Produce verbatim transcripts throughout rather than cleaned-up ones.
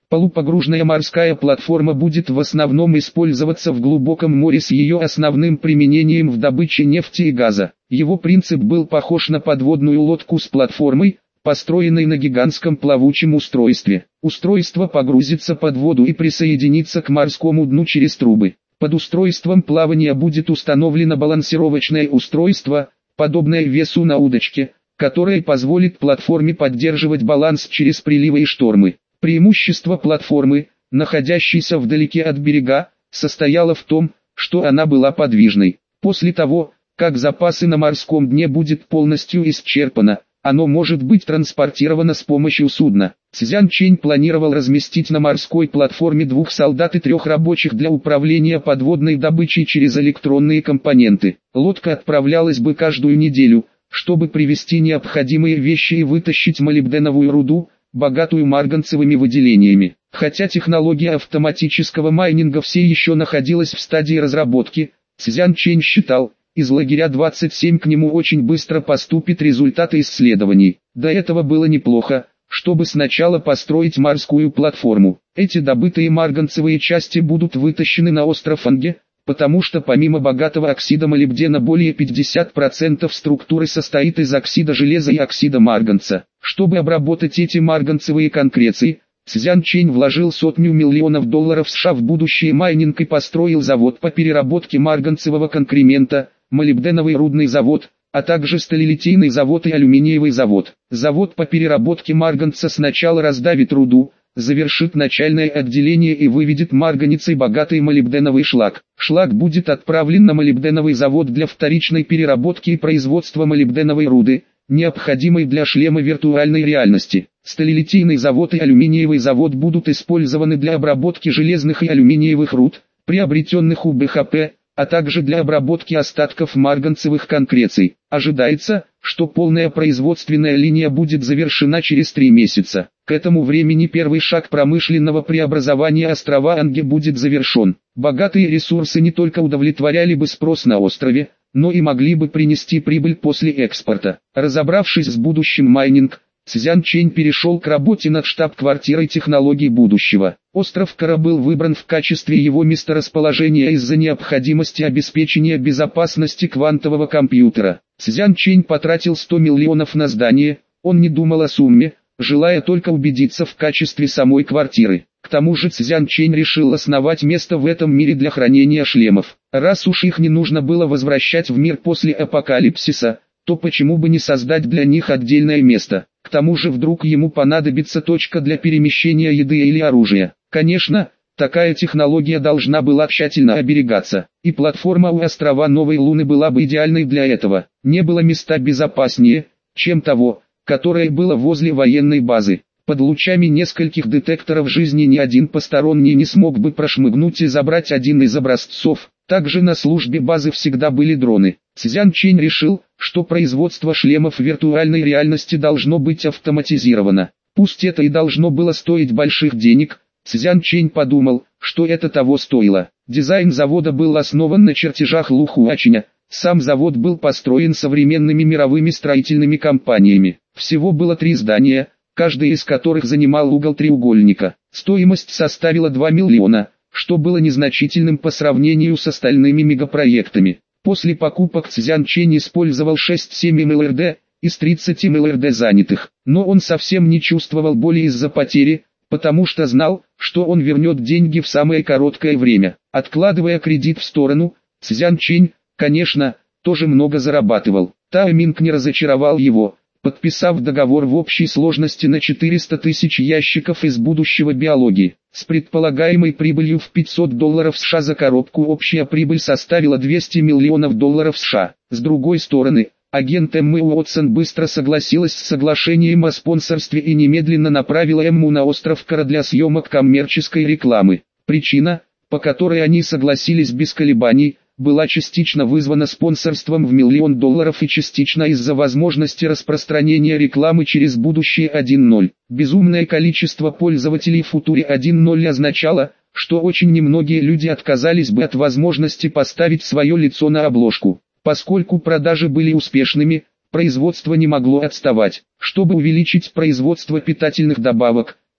Полупогружная морская платформа будет в основном использоваться в глубоком море с ее основным применением в добыче нефти и газа. Его принцип был похож на подводную лодку с платформой, построенной на гигантском плавучем устройстве. Устройство погрузится под воду и присоединится к морскому дну через трубы. Под устройством плавания будет установлено балансировочное устройство, подобное весу на удочке, которое позволит платформе поддерживать баланс через приливы и штормы. Преимущество платформы, находящейся вдалеке от берега, состояло в том, что она была подвижной. После того, как запасы на морском дне будет полностью исчерпано, оно может быть транспортировано с помощью судна. Цзян Чэнь планировал разместить на морской платформе двух солдат и трех рабочих для управления подводной добычей через электронные компоненты. Лодка отправлялась бы каждую неделю, чтобы привезти необходимые вещи и вытащить молибденовую руду, богатую марганцевыми выделениями. Хотя технология автоматического майнинга все еще находилась в стадии разработки, Цзян Чэнь считал, из лагеря двадцать семь к нему очень быстро поступят результаты исследований. До этого было неплохо, чтобы сначала построить морскую платформу. Эти добытые марганцевые части будут вытащены на остров Анге, потому что помимо богатого оксида молибдена более пятьдесят процентов структуры состоит из оксида железа и оксида марганца. Чтобы обработать эти марганцевые конкреции, Цзян Чэнь вложил сотню миллионов долларов США в будущее майнинг и построил завод по переработке марганцевого конкремента, молибденовый рудный завод, а также сталелитейный завод и алюминиевый завод. Завод по переработке марганца сначала раздавит руду, завершит начальное отделение и выведет марганицей богатый молибденовый шлак. Шлак будет отправлен на молибденовый завод для вторичной переработки и производства молибденовой руды, необходимой для шлема виртуальной реальности. Сталелитейный завод и алюминиевый завод будут использованы для обработки железных и алюминиевых руд, приобретенных у бэ ха пэ, а также для обработки остатков марганцевых конкреций. Ожидается, что полная производственная линия будет завершена через три месяца. К этому времени первый шаг промышленного преобразования острова Анге будет завершен. Богатые ресурсы не только удовлетворяли бы спрос на острове, но и могли бы принести прибыль после экспорта. Разобравшись с будущим майнинг, Цзян Чэнь перешел к работе над штаб-квартирой технологий будущего. Остров Кара был выбран в качестве его месторасположения из-за необходимости обеспечения безопасности квантового компьютера. Цзян Чэнь потратил сто миллионов на здание, он не думал о сумме, желая только убедиться в качестве самой квартиры. К тому же Цзян Чэнь решил основать место в этом мире для хранения шлемов. Раз уж их не нужно было возвращать в мир после апокалипсиса, то почему бы не создать для них отдельное место? К тому же вдруг ему понадобится точка для перемещения еды или оружия. Конечно, такая технология должна была тщательно оберегаться, и платформа у острова Новой Луны была бы идеальной для этого. Не было места безопаснее, чем того, которое было возле военной базы. Под лучами нескольких детекторов жизни ни один посторонний не смог бы прошмыгнуть и забрать один из образцов. Также на службе базы всегда были дроны. Цзян Чэнь решил, что производство шлемов виртуальной реальности должно быть автоматизировано. Пусть это и должно было стоить больших денег, Цзян Чэнь подумал, что это того стоило. Дизайн завода был основан на чертежах Лу Хуачиня. Сам завод был построен современными мировыми строительными компаниями. Всего было три здания, каждый из которых занимал угол треугольника. Стоимость составила два миллиона, что было незначительным по сравнению с остальными мегапроектами. После покупок Цзян Чэнь использовал шесть-семь эм эл эр дэ из тридцати эм эл эр дэ занятых, но он совсем не чувствовал боли из-за потери, потому что знал, что он вернет деньги в самое короткое время. Откладывая кредит в сторону, Цзян Чэнь, конечно, тоже много зарабатывал. Тао Минг не разочаровал его, подписав договор в общей сложности на четыреста тысяч ящиков из будущего биологии. С предполагаемой прибылью в пятьсот долларов США за коробку общая прибыль составила двести миллионов долларов США. С другой стороны, агент Эммы Уотсон быстро согласилась с соглашением о спонсорстве и немедленно направила Эмму на остров Кара для съемок коммерческой рекламы. Причина, по которой они согласились без колебаний, была частично вызвана спонсорством в миллион долларов и частично из-за возможности распространения рекламы через будущее один ноль. Безумное количество пользователей Future один ноль означало, что очень немногие люди отказались бы от возможности поставить свое лицо на обложку. Поскольку продажи были успешными, производство не могло отставать. Чтобы увеличить производство питательных добавок,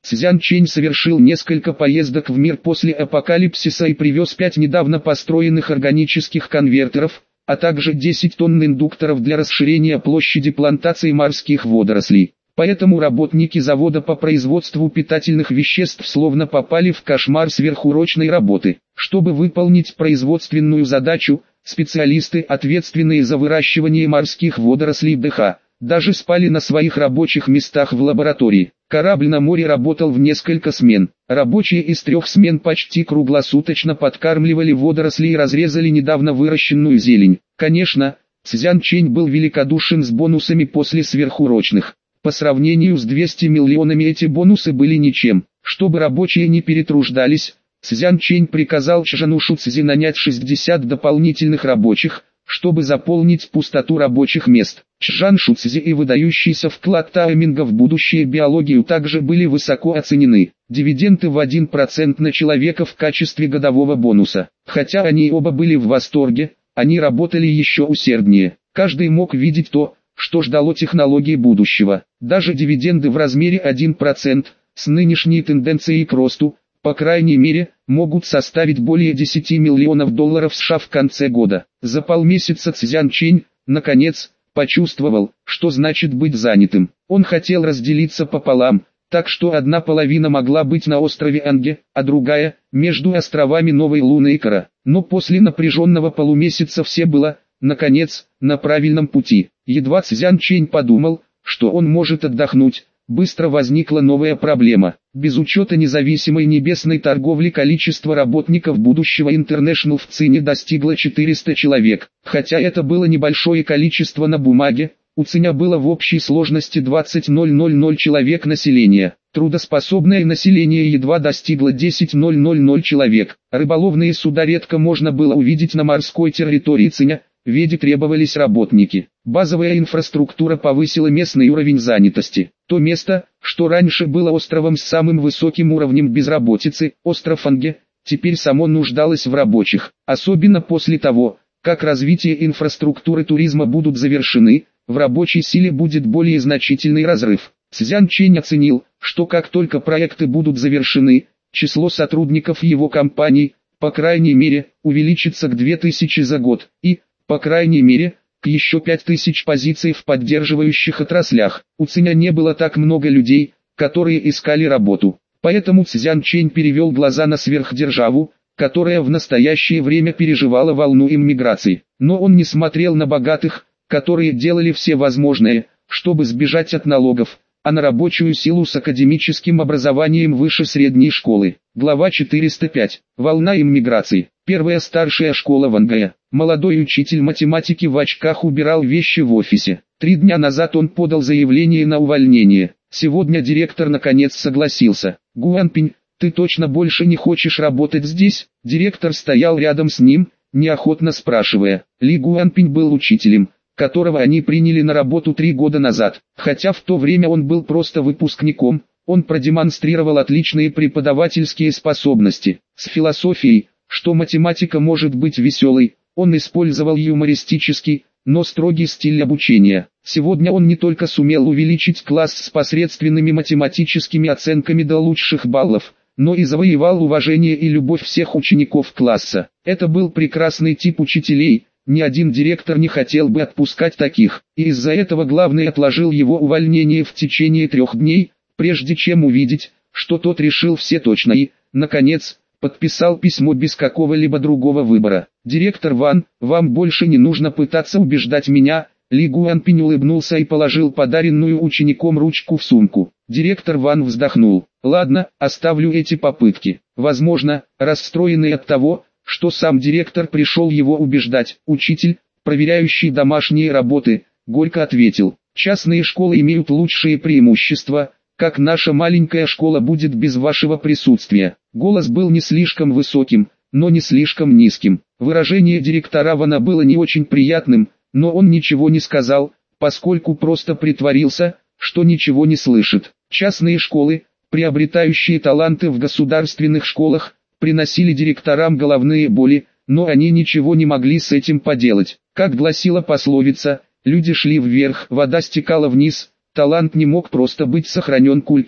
Цзян Чэнь совершил несколько поездок в мир после апокалипсиса и привез пять недавно построенных органических конвертеров, а также десять тонн индукторов для расширения площади плантаций морских водорослей. Поэтому работники завода по производству питательных веществ словно попали в кошмар сверхурочной работы. Чтобы выполнить производственную задачу, специалисты, ответственные за выращивание морских водорослей ДХ, даже спали на своих рабочих местах в лаборатории. Корабль на море работал в несколько смен. Рабочие из трех смен почти круглосуточно подкармливали водоросли и разрезали недавно выращенную зелень. Конечно, Цзян Чэнь был великодушен с бонусами после сверхурочных. По сравнению с двумястами миллионами эти бонусы были ничем. Чтобы рабочие не перетруждались, Цзян Чэнь приказал Чжану Шуцзи нанять шестьдесят дополнительных рабочих, чтобы заполнить пустоту рабочих мест. Чжан Шуцзи и выдающийся вклад Таоминга в будущее биологию также были высоко оценены. Дивиденды в один процент на человека в качестве годового бонуса. Хотя они оба были в восторге, они работали еще усерднее. Каждый мог видеть то, что ждало технологии будущего. Даже дивиденды в размере один процент, с нынешней тенденцией к росту, по крайней мере, могут составить более десяти миллионов долларов США в конце года. За полмесяца Цзян Чэнь, наконец, почувствовал, что значит быть занятым. Он хотел разделиться пополам, так что одна половина могла быть на острове Анге, а другая – между островами Новой Луны и Кара. Но после напряженного полумесяца все было, наконец, на правильном пути. Едва Цзян Чэнь подумал, что он может отдохнуть, быстро возникла новая проблема. Без учета независимой небесной торговли количество работников будущего International в Цине достигло четырёхсот человек. Хотя это было небольшое количество на бумаге, у Циня было в общей сложности двадцать тысяч человек населения. Трудоспособное население едва достигло десять тысяч человек. Рыболовные суда редко можно было увидеть на морской территории Циня, ведь требовались работники. Базовая инфраструктура повысила местный уровень занятости. То место, что раньше было островом с самым высоким уровнем безработицы, остров Анге, теперь само нуждалось в рабочих. Особенно после того, как развитие инфраструктуры туризма будут завершены, в рабочей силе будет более значительный разрыв. Цзян Чэнь оценил, что как только проекты будут завершены, число сотрудников его компаний, по крайней мере, увеличится к две тысячи за год, и, по крайней мере, к еще пять тысяч позиций в поддерживающих отраслях. У Циня не было так много людей, которые искали работу. Поэтому Цзян Чэнь перевел глаза на сверхдержаву, которая в настоящее время переживала волну иммиграции. Но он не смотрел на богатых, которые делали все возможное, чтобы сбежать от налогов, а на рабочую силу с академическим образованием выше средней школы. Глава четыреста пять. Волна иммиграции. Первая старшая школа в Анге. Молодой учитель математики в очках убирал вещи в офисе. Три дня назад он подал заявление на увольнение. Сегодня директор наконец согласился. «Гуанпинь, ты точно больше не хочешь работать здесь?» Директор стоял рядом с ним, неохотно спрашивая. Ли Гуанпинь был учителем, которого они приняли на работу три года назад. Хотя в то время он был просто выпускником, он продемонстрировал отличные преподавательские способности. С философией, что математика может быть веселой, он использовал юмористический, но строгий стиль обучения. Сегодня он не только сумел увеличить класс с посредственными математическими оценками до лучших баллов, но и завоевал уважение и любовь всех учеников класса. Это был прекрасный тип учителей, ни один директор не хотел бы отпускать таких, и из-за этого главный отложил его увольнение в течение трех дней, прежде чем увидеть, что тот решил все точно и, наконец, подписал письмо без какого-либо другого выбора. «Директор Ван, вам больше не нужно пытаться убеждать меня», Ли Гуанпинь улыбнулся и положил подаренную учеником ручку в сумку. Директор Ван вздохнул. «Ладно, оставлю эти попытки». Возможно, расстроенный от того, что сам директор пришел его убеждать, учитель, проверяющий домашние работы, горько ответил: «Частные школы имеют лучшие преимущества, как наша маленькая школа будет без вашего присутствия». Голос был не слишком высоким, но не слишком низким. Выражение директора Вана было не очень приятным, но он ничего не сказал, поскольку просто притворился, что ничего не слышит. Частные школы, приобретающие таланты в государственных школах, приносили директорам головные боли, но они ничего не могли с этим поделать. Как гласила пословица, люди шли вверх, вода стекала вниз, талант не мог просто быть сохранен культурой.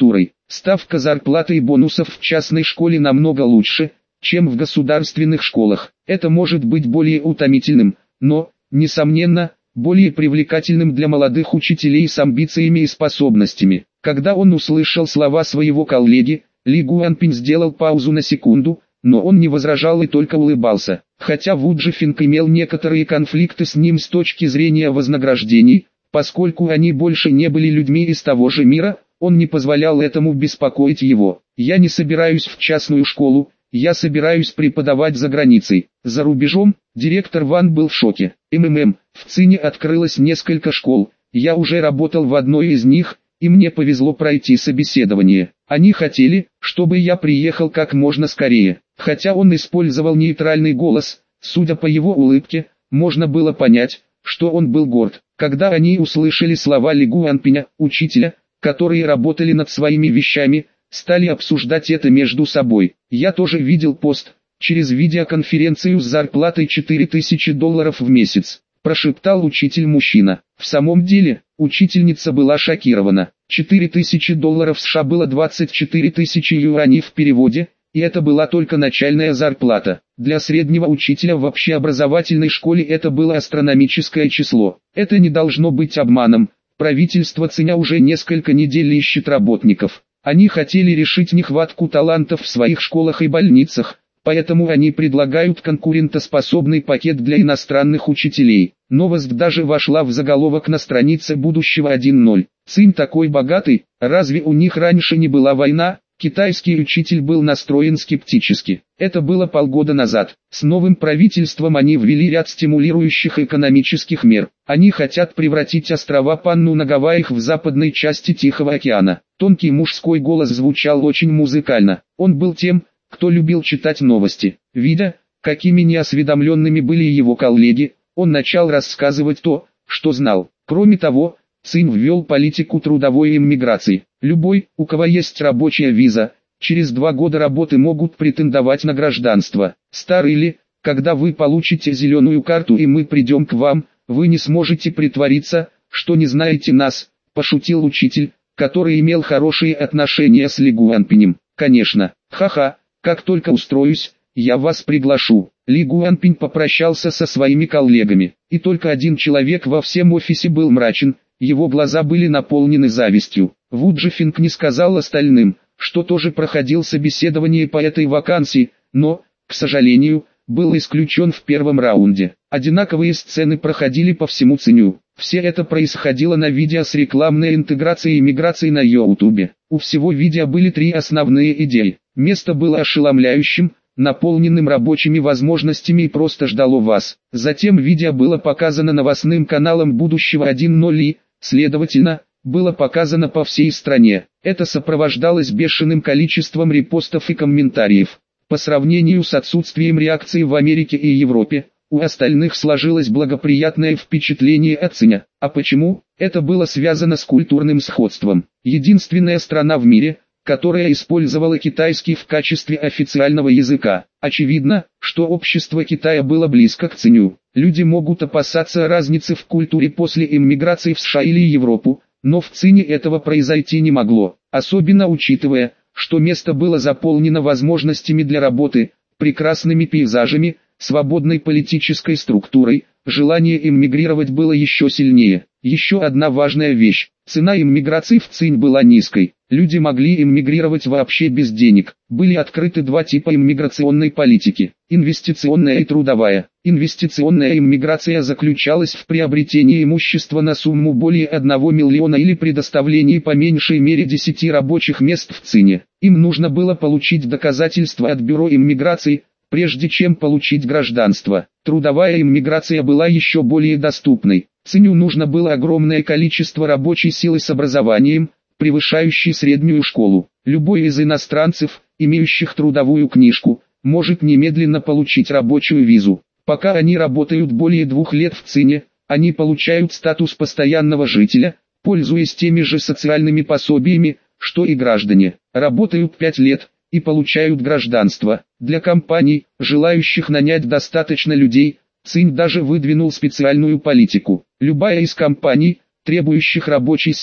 Ставка зарплаты и бонусов в частной школе намного лучше, чем в государственных школах. Это может быть более утомительным, но, несомненно, более привлекательным для молодых учителей с амбициями и способностями. Когда он услышал слова своего коллеги, Ли Гуанпинь сделал паузу на секунду, но он не возражал и только улыбался. Хотя Ву Джифинг имел некоторые конфликты с ним с точки зрения вознаграждений, поскольку они больше не были людьми из того же мира, он не позволял этому беспокоить его. «Я не собираюсь в частную школу, я собираюсь преподавать за границей». За рубежом, директор Ван был в шоке. МММ, в Цине открылось несколько школ, я уже работал в одной из них, и мне повезло пройти собеседование. Они хотели, чтобы я приехал как можно скорее. Хотя он использовал нейтральный голос, судя по его улыбке, можно было понять, что он был горд. Когда они услышали слова Ли Гуанпиня, учителя, которые работали над своими вещами, стали обсуждать это между собой. «Я тоже видел пост, через видеоконференцию с зарплатой четыре тысячи долларов в месяц», прошептал учитель-мужчина. В самом деле, учительница была шокирована. четыре тысячи долларов США было двадцать четыре тысячи юаней в переводе, и это была только начальная зарплата. Для среднего учителя в общеобразовательной школе это было астрономическое число. Это не должно быть обманом. Правительство Циня уже несколько недель ищет работников. Они хотели решить нехватку талантов в своих школах и больницах, поэтому они предлагают конкурентоспособный пакет для иностранных учителей. Новость даже вошла в заголовок на странице будущего один ноль. Цинь такой богатый, разве у них раньше не была война? Китайский учитель был настроен скептически. Это было полгода назад. С новым правительством они ввели ряд стимулирующих экономических мер. Они хотят превратить острова Панну на Гавайях в западной части Тихого океана. Тонкий мужской голос звучал очень музыкально. Он был тем, кто любил читать новости. Видя, какими неосведомленными были его коллеги, он начал рассказывать то, что знал. Кроме того, Цинь ввел политику трудовой иммиграции. Любой, у кого есть рабочая виза, через два года работы могут претендовать на гражданство. Старый Ли, когда вы получите зеленую карту и мы придем к вам, вы не сможете притвориться, что не знаете нас, пошутил учитель, который имел хорошие отношения с Ли Гуанпинем. Конечно, ха-ха, как только устроюсь, я вас приглашу. Ли Гуанпинь попрощался со своими коллегами, и только один человек во всем офисе был мрачен. Его глаза были наполнены завистью. Ву Джифинг не сказал остальным, что тоже проходил собеседование по этой вакансии, но, к сожалению, был исключен в первом раунде. Одинаковые сцены проходили по всему Циню. Все это происходило на видео с рекламной интеграцией и миграцией на Ютубе. У всего видео были три основные идеи. Место было ошеломляющим, наполненным рабочими возможностями и просто ждало вас. Затем видео было показано новостным каналом будущего один ноль и, следовательно, было показано по всей стране. Это сопровождалось бешеным количеством репостов и комментариев. По сравнению с отсутствием реакции в Америке и Европе, у остальных сложилось благоприятное впечатление от Циня. А почему? Это было связано с культурным сходством. Единственная страна в мире, которая использовала китайский в качестве официального языка. Очевидно, что общество Китая было близко к Циню. Люди могут опасаться разницы в культуре после иммиграции в США или Европу, но в Цине этого произойти не могло, особенно учитывая, что место было заполнено возможностями для работы, прекрасными пейзажами, свободной политической структурой. Желание иммигрировать было еще сильнее. Еще одна важная вещь. Цена иммиграции в Цинь была низкой. Люди могли иммигрировать вообще без денег. Были открыты два типа иммиграционной политики: инвестиционная и трудовая. Инвестиционная иммиграция заключалась в приобретении имущества на сумму более одного миллиона или предоставлении по меньшей мере десяти рабочих мест в Цине. Им нужно было получить доказательства от бюро иммиграции, прежде чем получить гражданство. Трудовая иммиграция была еще более доступной. Циню нужно было огромное количество рабочей силы с образованием, превышающей среднюю школу. Любой из иностранцев, имеющих трудовую книжку, может немедленно получить рабочую визу. Пока они работают более двух лет в Цине, они получают статус постоянного жителя, пользуясь теми же социальными пособиями, что и граждане. Работают пять лет и получают гражданство. Для компаний, желающих нанять достаточно людей, Цинь даже выдвинул специальную политику. Любая из компаний, требующих рабочей силы,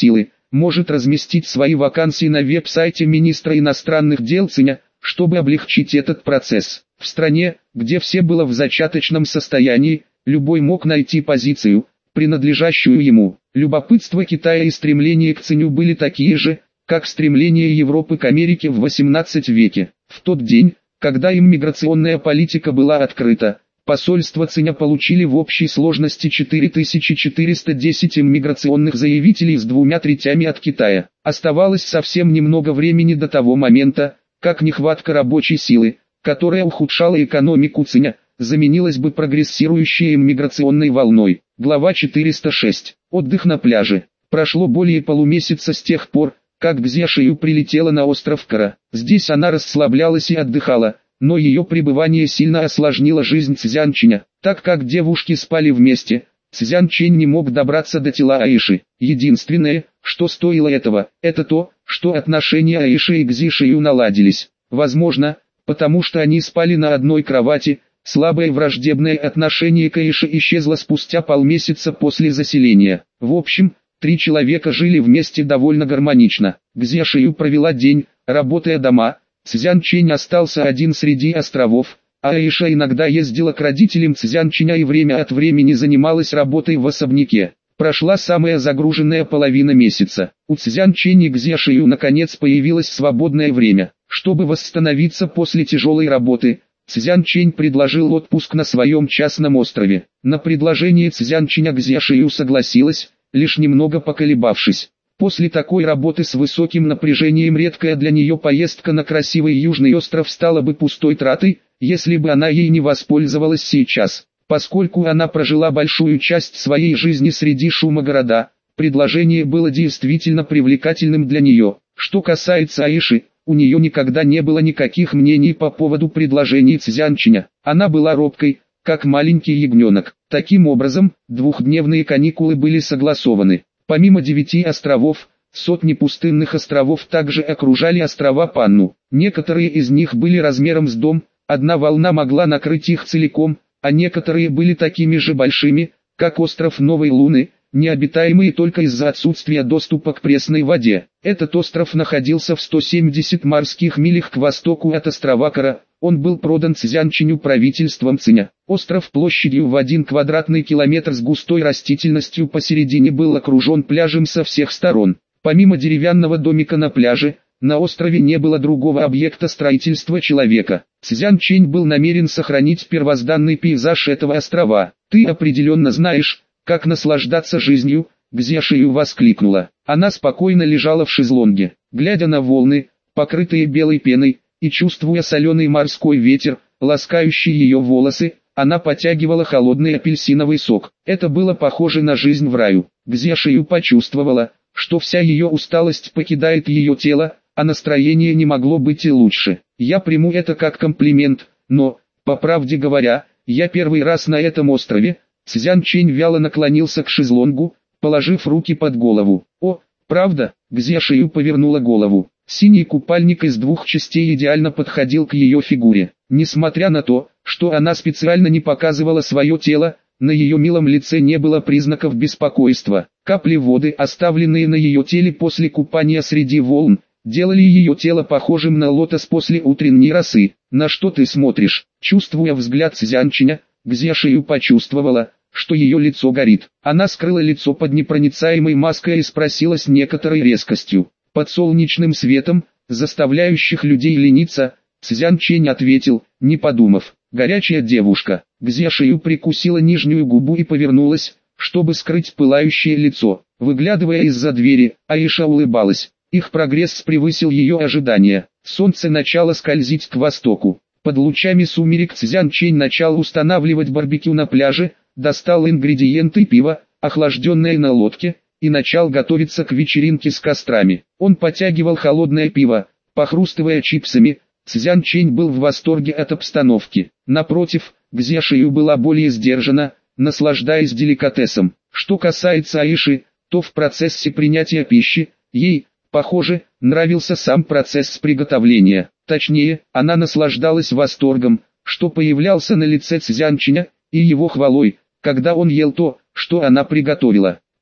может разместить свои вакансии на веб-сайте министра иностранных дел Цзиня, чтобы облегчить этот процесс. В стране, где все было в зачаточном состоянии, любой мог найти позицию, принадлежащую ему. Любопытство Китая и стремление к Цзиню были такие же, как стремление Европы к Америке в восемнадцатом веке. В тот день, когда иммиграционная политика была открыта, посольство Цзиня получили в общей сложности четыре тысячи четыреста десять иммиграционных заявителей с двумя третями от Китая. Оставалось совсем немного времени до того момента, как нехватка рабочей силы, которая ухудшала экономику Цзиня, заменилась бы прогрессирующей иммиграционной волной. Глава четыреста шесть. Отдых на пляже. Прошло более полумесяца с тех пор, как Гзя Шию прилетела на остров Кара. Здесь она расслаблялась и отдыхала, но ее пребывание сильно осложнило жизнь Цзянченя. Так как девушки спали вместе, Цзянчень не мог добраться до тела Аиши. Единственное, что стоило этого, это то, что отношения Аиши и Гзи Шию наладились. Возможно, потому что они спали на одной кровати, слабое враждебное отношение к Аише исчезло спустя полмесяца после заселения. В общем, три человека жили вместе довольно гармонично. Гзя Шию провела день, работая дома, Цзянчень остался один среди островов, а Аиша иногда ездила к родителям Цзянченя и время от времени занималась работой в особняке. Прошла самая загруженная половина месяца. У Цзянченя и Гзя Шию наконец появилось свободное время. Чтобы восстановиться после тяжелой работы, Цзянчень предложил отпуск на своем частном острове. На предложение Цзянченя Гзя Шию согласилась, лишь немного поколебавшись. После такой работы с высоким напряжением редкая для нее поездка на красивый южный остров стала бы пустой тратой, если бы она ей не воспользовалась сейчас. Поскольку она прожила большую часть своей жизни среди шума города, предложение было действительно привлекательным для нее. Что касается Аиши, у нее никогда не было никаких мнений по поводу предложений Цзянченя. Она была робкой, как маленький ягненок. Таким образом, двухдневные каникулы были согласованы. Помимо девяти островов, сотни пустынных островов также окружали острова Панну. Некоторые из них были размером с дом, одна волна могла накрыть их целиком, а некоторые были такими же большими, как остров Новой Луны, необитаемые только из-за отсутствия доступа к пресной воде. Этот остров находился в ста семидесяти морских милях к востоку от острова Кара. Он был продан Цзянченю правительством Цзиня. Остров площадью в один квадратный километр с густой растительностью посередине был окружен пляжем со всех сторон. Помимо деревянного домика на пляже, на острове не было другого объекта строительства человека. Цзянчень был намерен сохранить первозданный пейзаж этого острова. «Ты определенно знаешь, как наслаждаться жизнью», — Гзя Шию воскликнула. Она спокойно лежала в шезлонге, глядя на волны, покрытые белой пеной, и чувствуя соленый морской ветер, ласкающий ее волосы, она потягивала холодный апельсиновый сок. Это было похоже на жизнь в раю. Гзя Шию почувствовала, что вся ее усталость покидает ее тело, а настроение не могло быть и лучше. Я приму это как комплимент, но, по правде говоря, я первый раз на этом острове. Цзянчень вяло наклонился к шезлонгу, положив руки под голову. «О, правда?» — Гзя Шию повернула голову. Синий купальник из двух частей идеально подходил к ее фигуре. Несмотря на то, что она специально не показывала свое тело, на ее милом лице не было признаков беспокойства. Капли воды, оставленные на ее теле после купания среди волн, делали ее тело похожим на лотос после утренней росы. «На что ты смотришь?» Чувствуя взгляд Цзянченя, Гзя Шию почувствовала, что ее лицо горит. Она скрыла лицо под непроницаемой маской и спросила с некоторой резкостью. «Под солнечным светом, заставляющих людей лениться», Цзянчень ответил, не подумав. «Горячая девушка». Гзя Шию прикусила нижнюю губу и повернулась, чтобы скрыть пылающее лицо. Выглядывая из-за двери, Аиша улыбалась. Их прогресс превысил ее ожидания. Солнце начало скользить к востоку. Под лучами сумерек Цзянчень начал устанавливать барбекю на пляже, достал ингредиенты пива, охлажденное на лодке, и начал готовиться к вечеринке с кострами. Он потягивал холодное пиво, похрустывая чипсами. Цзянчень был в восторге от обстановки. Напротив, Гзя Шию была более сдержана, наслаждаясь деликатесом. Что касается Аиши, то в процессе принятия пищи, ей, похоже, нравился сам процесс приготовления. Точнее, она наслаждалась восторгом, что появлялся на лице Цзянченя, и его хвалой, когда он ел то, что она приготовила.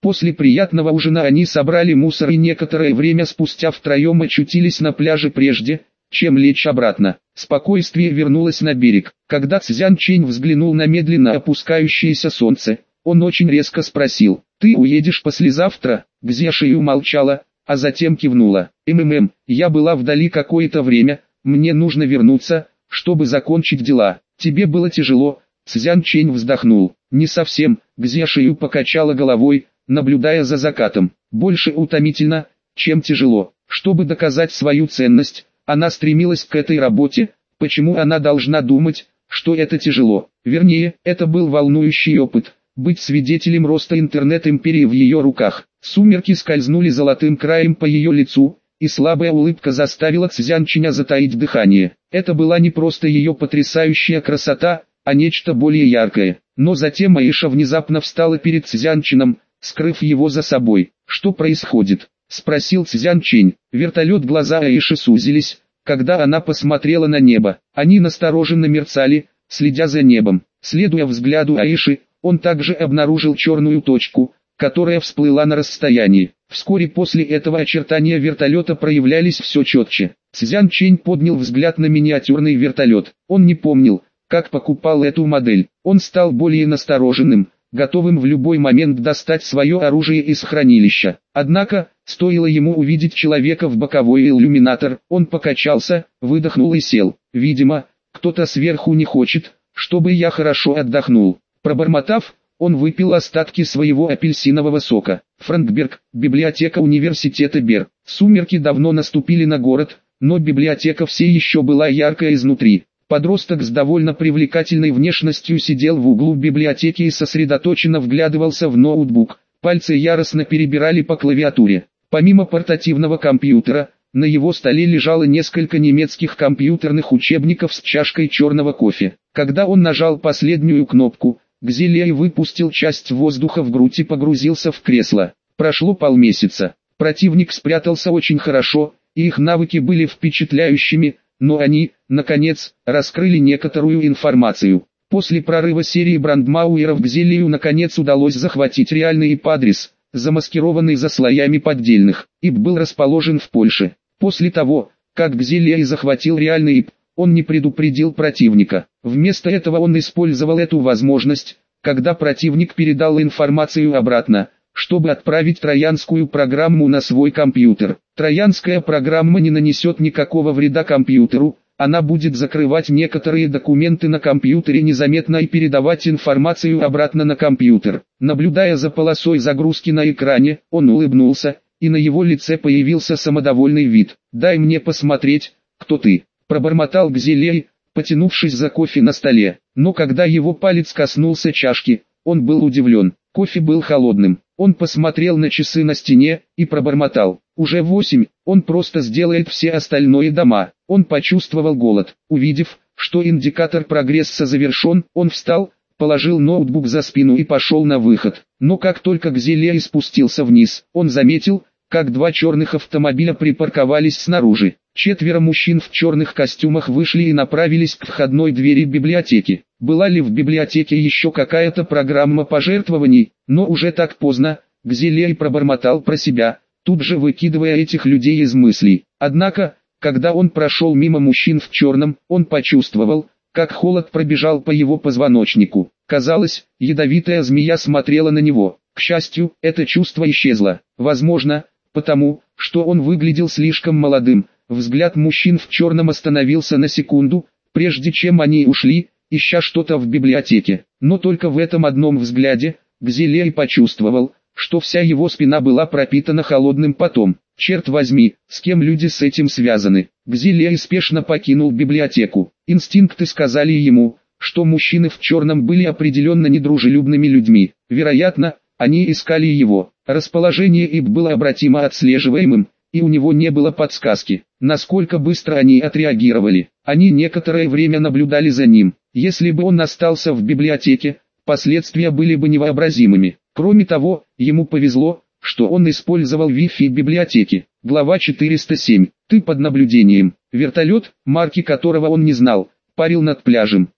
После приятного ужина они собрали мусор и некоторое время спустя втроем очутились на пляже прежде, чем лечь обратно. Спокойствие вернулось на берег. Когда Цзян Чэнь взглянул на медленно опускающееся солнце, он очень резко спросил: «Ты уедешь послезавтра?» Гзя Шию молчала, а затем кивнула. «МММ, я была вдали какое-то время, мне нужно вернуться, чтобы закончить дела». «Тебе было тяжело?» Цзян Чэнь вздохнул. «Не совсем», Гзя Шию покачала головой, наблюдая за закатом. «Больше утомительно, чем тяжело. Чтобы доказать свою ценность, она стремилась к этой работе. Почему она должна думать, что это тяжело? Вернее, это был волнующий опыт. Быть свидетелем роста интернет-империи в ее руках». Сумерки скользнули золотым краем по ее лицу, и слабая улыбка заставила Цзян Чэня затаить дыхание. Это была не просто ее потрясающая красота, а нечто более яркое. Но затем Аиша внезапно встала перед Цзян Чэном, скрыв его за собой. «Что происходит?» — спросил Цзян Чэнь. Вертолет глаза Аиши сузились, когда она посмотрела на небо. Они настороженно мерцали, следя за небом. Следуя взгляду Аиши, он также обнаружил черную точку, которая всплыла на расстоянии. Вскоре после этого очертания вертолета проявлялись все четче. Цзян Чэнь поднял взгляд на миниатюрный вертолет. Он не помнил, как покупал эту модель. Он стал более настороженным, готовым в любой момент достать свое оружие из хранилища. Однако, стоило ему увидеть человека в боковой иллюминатор, он покачался, выдохнул и сел. «Видимо, кто-то сверху не хочет, чтобы я хорошо отдохнул». Пробормотав, он выпил остатки своего апельсинового сока. Франкберг, библиотека университета Бер. Сумерки давно наступили на город, но библиотека все еще была яркая изнутри. Подросток с довольно привлекательной внешностью сидел в углу библиотеки и сосредоточенно вглядывался в ноутбук. Пальцы яростно перебирали по клавиатуре. Помимо портативного компьютера, на его столе лежало несколько немецких компьютерных учебников с чашкой черного кофе. Когда он нажал последнюю кнопку, Гзелей выпустил часть воздуха в грудь и погрузился в кресло. Прошло полмесяца. Противник спрятался очень хорошо, и их навыки были впечатляющими, но они, наконец, раскрыли некоторую информацию. После прорыва серии брандмауэров Гзелию наконец удалось захватить реальный И П-адрес, замаскированный за слоями поддельных. И П был расположен в Польше. После того, как Гзелий захватил реальный И П, он не предупредил противника. Вместо этого он использовал эту возможность, когда противник передал информацию обратно, чтобы отправить троянскую программу на свой компьютер. Троянская программа не нанесет никакого вреда компьютеру, она будет закрывать некоторые документы на компьютере незаметно и передавать информацию обратно на компьютер. Наблюдая за полосой загрузки на экране, он улыбнулся, и на его лице появился самодовольный вид. «Дай мне посмотреть, кто ты», — пробормотал Гзелей, потянувшись за кофе на столе. Но когда его палец коснулся чашки, он был удивлен. Кофе был холодным. Он посмотрел на часы на стене и пробормотал: «Уже восемь, он просто сделает все остальные дома». Он почувствовал голод. Увидев, что индикатор прогресса завершен, он встал, положил ноутбук за спину и пошел на выход. Но как только Гзелей спустился вниз, он заметил, как два черных автомобиля припарковались снаружи. Четверо мужчин в черных костюмах вышли и направились к входной двери библиотеки. Была ли в библиотеке еще какая-то программа пожертвований? Но уже так поздно, Гзелей пробормотал про себя, тут же выкидывая этих людей из мыслей. Однако, когда он прошел мимо мужчин в черном, он почувствовал, как холод пробежал по его позвоночнику. Казалось, ядовитая змея смотрела на него. К счастью, это чувство исчезло. Возможно, потому, что он выглядел слишком молодым. Взгляд мужчин в черном остановился на секунду, прежде чем они ушли, ища что-то в библиотеке. Но только в этом одном взгляде, Гзелей почувствовал, что вся его спина была пропитана холодным потом. Черт возьми, с кем люди с этим связаны? Гзелей спешно покинул библиотеку. Инстинкты сказали ему, что мужчины в черном были определенно недружелюбными людьми. Вероятно, они искали его. Расположение И Б было обратимо отслеживаемым, и у него не было подсказки, насколько быстро они отреагировали. Они некоторое время наблюдали за ним. Если бы он остался в библиотеке, последствия были бы невообразимыми. Кроме того, ему повезло, что он использовал Wi-Fi библиотеки. Глава четыреста семь. Ты под наблюдением. Вертолет, марки которого он не знал, парил над пляжем.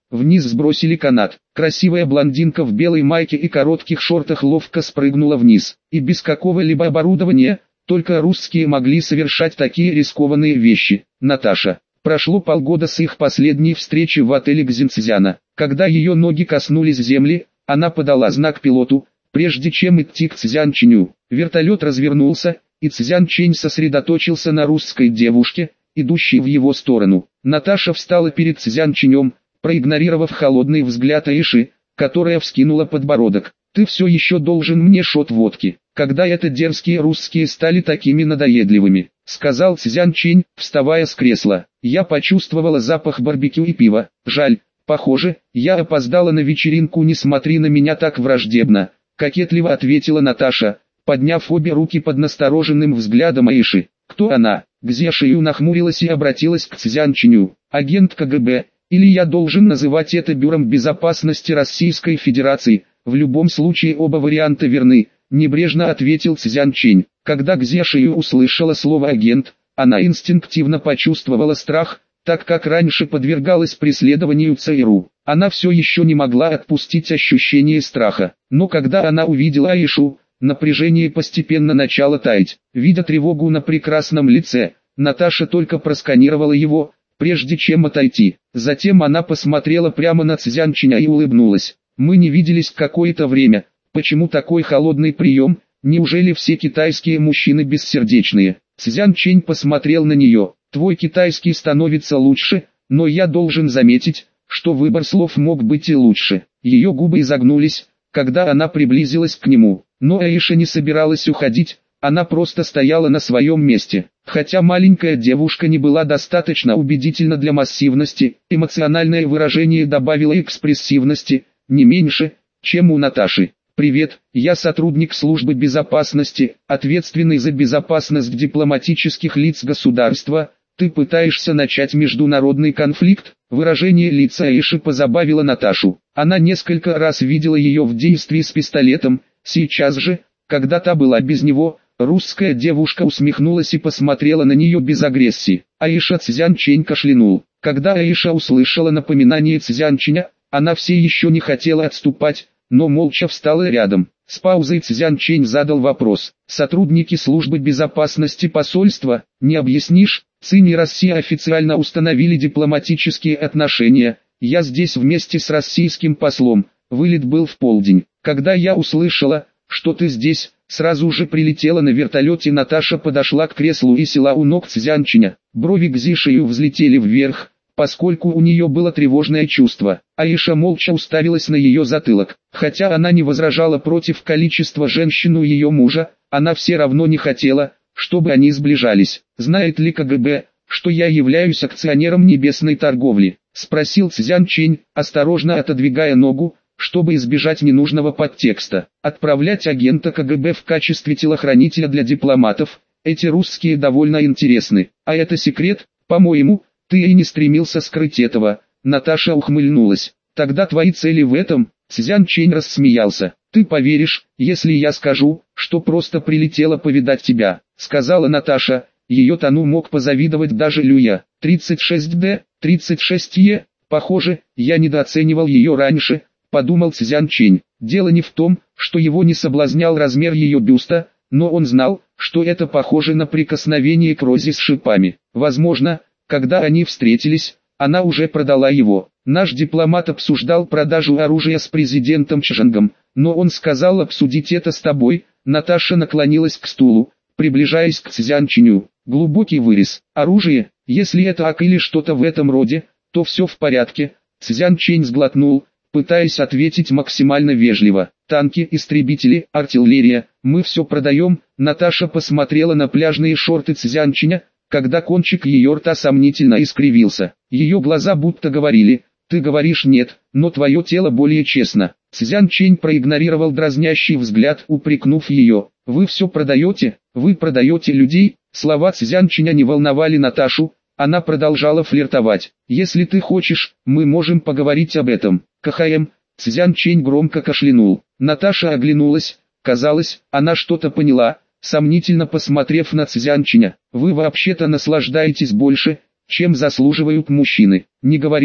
Вниз сбросили канат. Красивая блондинка в белой майке и коротких шортах ловко спрыгнула вниз. И без какого-либо оборудования, только русские могли совершать такие рискованные вещи. Наташа. Прошло полгода с их последней встречи в отеле Гзинцзяна. Когда ее ноги коснулись земли, она подала знак пилоту, прежде чем идти к Цзянченю. Вертолет развернулся, и Цзянчень сосредоточился на русской девушке, идущей в его сторону. Наташа встала перед Цзянченем, проигнорировав холодный взгляд Аиши, которая вскинула подбородок. «Ты все еще должен мне шот водки». «Когда это дерзкие русские стали такими надоедливыми», — сказал Цзянчень, вставая с кресла. «Я почувствовала запах барбекю и пива. Жаль, похоже, я опоздала на вечеринку, не смотри на меня так враждебно», — кокетливо ответила Наташа, подняв обе руки под настороженным взглядом Аиши. «Кто она?» Гзя Шию нахмурилась и обратилась к Цзянченю. «Агент КГБ, или я должен называть это Бюром безопасности Российской Федерации, в любом случае оба варианта верны», — небрежно ответил Цзянчень. Когда Гзя Шию услышала слово «агент», она инстинктивно почувствовала страх, так как раньше подвергалась преследованию ЦРУ. Она все еще не могла отпустить ощущение страха. Но когда она увидела Аишу, напряжение постепенно начало таять. Видя тревогу на прекрасном лице, Наташа только просканировала его, прежде чем отойти. Затем она посмотрела прямо на Цзянченя и улыбнулась. «Мы не виделись какое-то время. Почему такой холодный прием? Неужели все китайские мужчины бессердечные?» Цзянчень посмотрел на нее. «Твой китайский становится лучше, но я должен заметить, что выбор слов мог быть и лучше». Ее губы изогнулись, когда она приблизилась к нему. Но Аиша не собиралась уходить, она просто стояла на своем месте. Хотя маленькая девушка не была достаточно убедительна для массивности, эмоциональное выражение добавило экспрессивности, не меньше, чем у Наташи. «Привет, я сотрудник службы безопасности, ответственный за безопасность дипломатических лиц государства. Ты пытаешься начать международный конфликт?» Выражение лица Аиши позабавило Наташу. Она несколько раз видела ее в действии с пистолетом. Сейчас же, когда та была без него, русская девушка усмехнулась и посмотрела на нее без агрессии. Аиша Цзянчень кашлянул. Когда Аиша услышала напоминание Цзянченя, она все еще не хотела отступать, но молча встала рядом. С паузой Цзянчень задал вопрос. «Сотрудники службы безопасности посольства, не объяснишь? ЦИН и Россия официально установили дипломатические отношения. Я здесь вместе с российским послом. Вылет был в полдень. Когда я услышала, что ты здесь, сразу же прилетела на вертолете». Наташа подошла к креслу и села у ног Цзянченя. Брови Гзи Шию взлетели вверх, поскольку у нее было тревожное чувство. Аиша молча уставилась на ее затылок. Хотя она не возражала против количества женщин у ее мужа, она все равно не хотела, чтобы они сближались. «Знает ли КГБ, что я являюсь акционером небесной торговли?» — спросил Цзянчень, осторожно отодвигая ногу, чтобы избежать ненужного подтекста. Отправлять агента КГБ в качестве телохранителя для дипломатов, эти русские довольно интересны. А это секрет, по-моему, ты и не стремился скрыть этого. Наташа ухмыльнулась. Тогда твои цели в этом? Цзянчень рассмеялся. Ты поверишь, если я скажу, что просто прилетела повидать тебя, сказала Наташа. Ее тону мог позавидовать даже Люя. тридцать шесть дэ, тридцать шесть е, похоже, я недооценивал ее раньше, подумал Цзянчень. Дело не в том, что его не соблазнял размер ее бюста, но он знал, что это похоже на прикосновение к розе с шипами. Возможно, когда они встретились, она уже продала его. Наш дипломат обсуждал продажу оружия с президентом Чжангом, но он сказал обсудить это с тобой. Наташа наклонилась к стулу, приближаясь к Цзянченю. Глубокий вырез. Оружие, если это ак или что-то в этом роде, то все в порядке. Цзянчень сглотнул, пытаясь ответить максимально вежливо. Танки, истребители, артиллерия, мы все продаем. Наташа посмотрела на пляжные шорты Цзянченя, когда кончик ее рта сомнительно искривился. Ее глаза будто говорили: «Ты говоришь нет, но твое тело более честно». Цзянчень проигнорировал дразнящий взгляд, упрекнув ее. «Вы все продаете? Вы продаете людей?» Слова Цзянченя не волновали Наташу, она продолжала флиртовать. «Если ты хочешь, мы можем поговорить об этом». КХМ. Цзянчень громко кашлянул. Наташа оглянулась, казалось, она что-то поняла, сомнительно посмотрев на Цзянченя. «Вы вообще-то наслаждаетесь больше, чем заслуживают мужчины. Не говори то,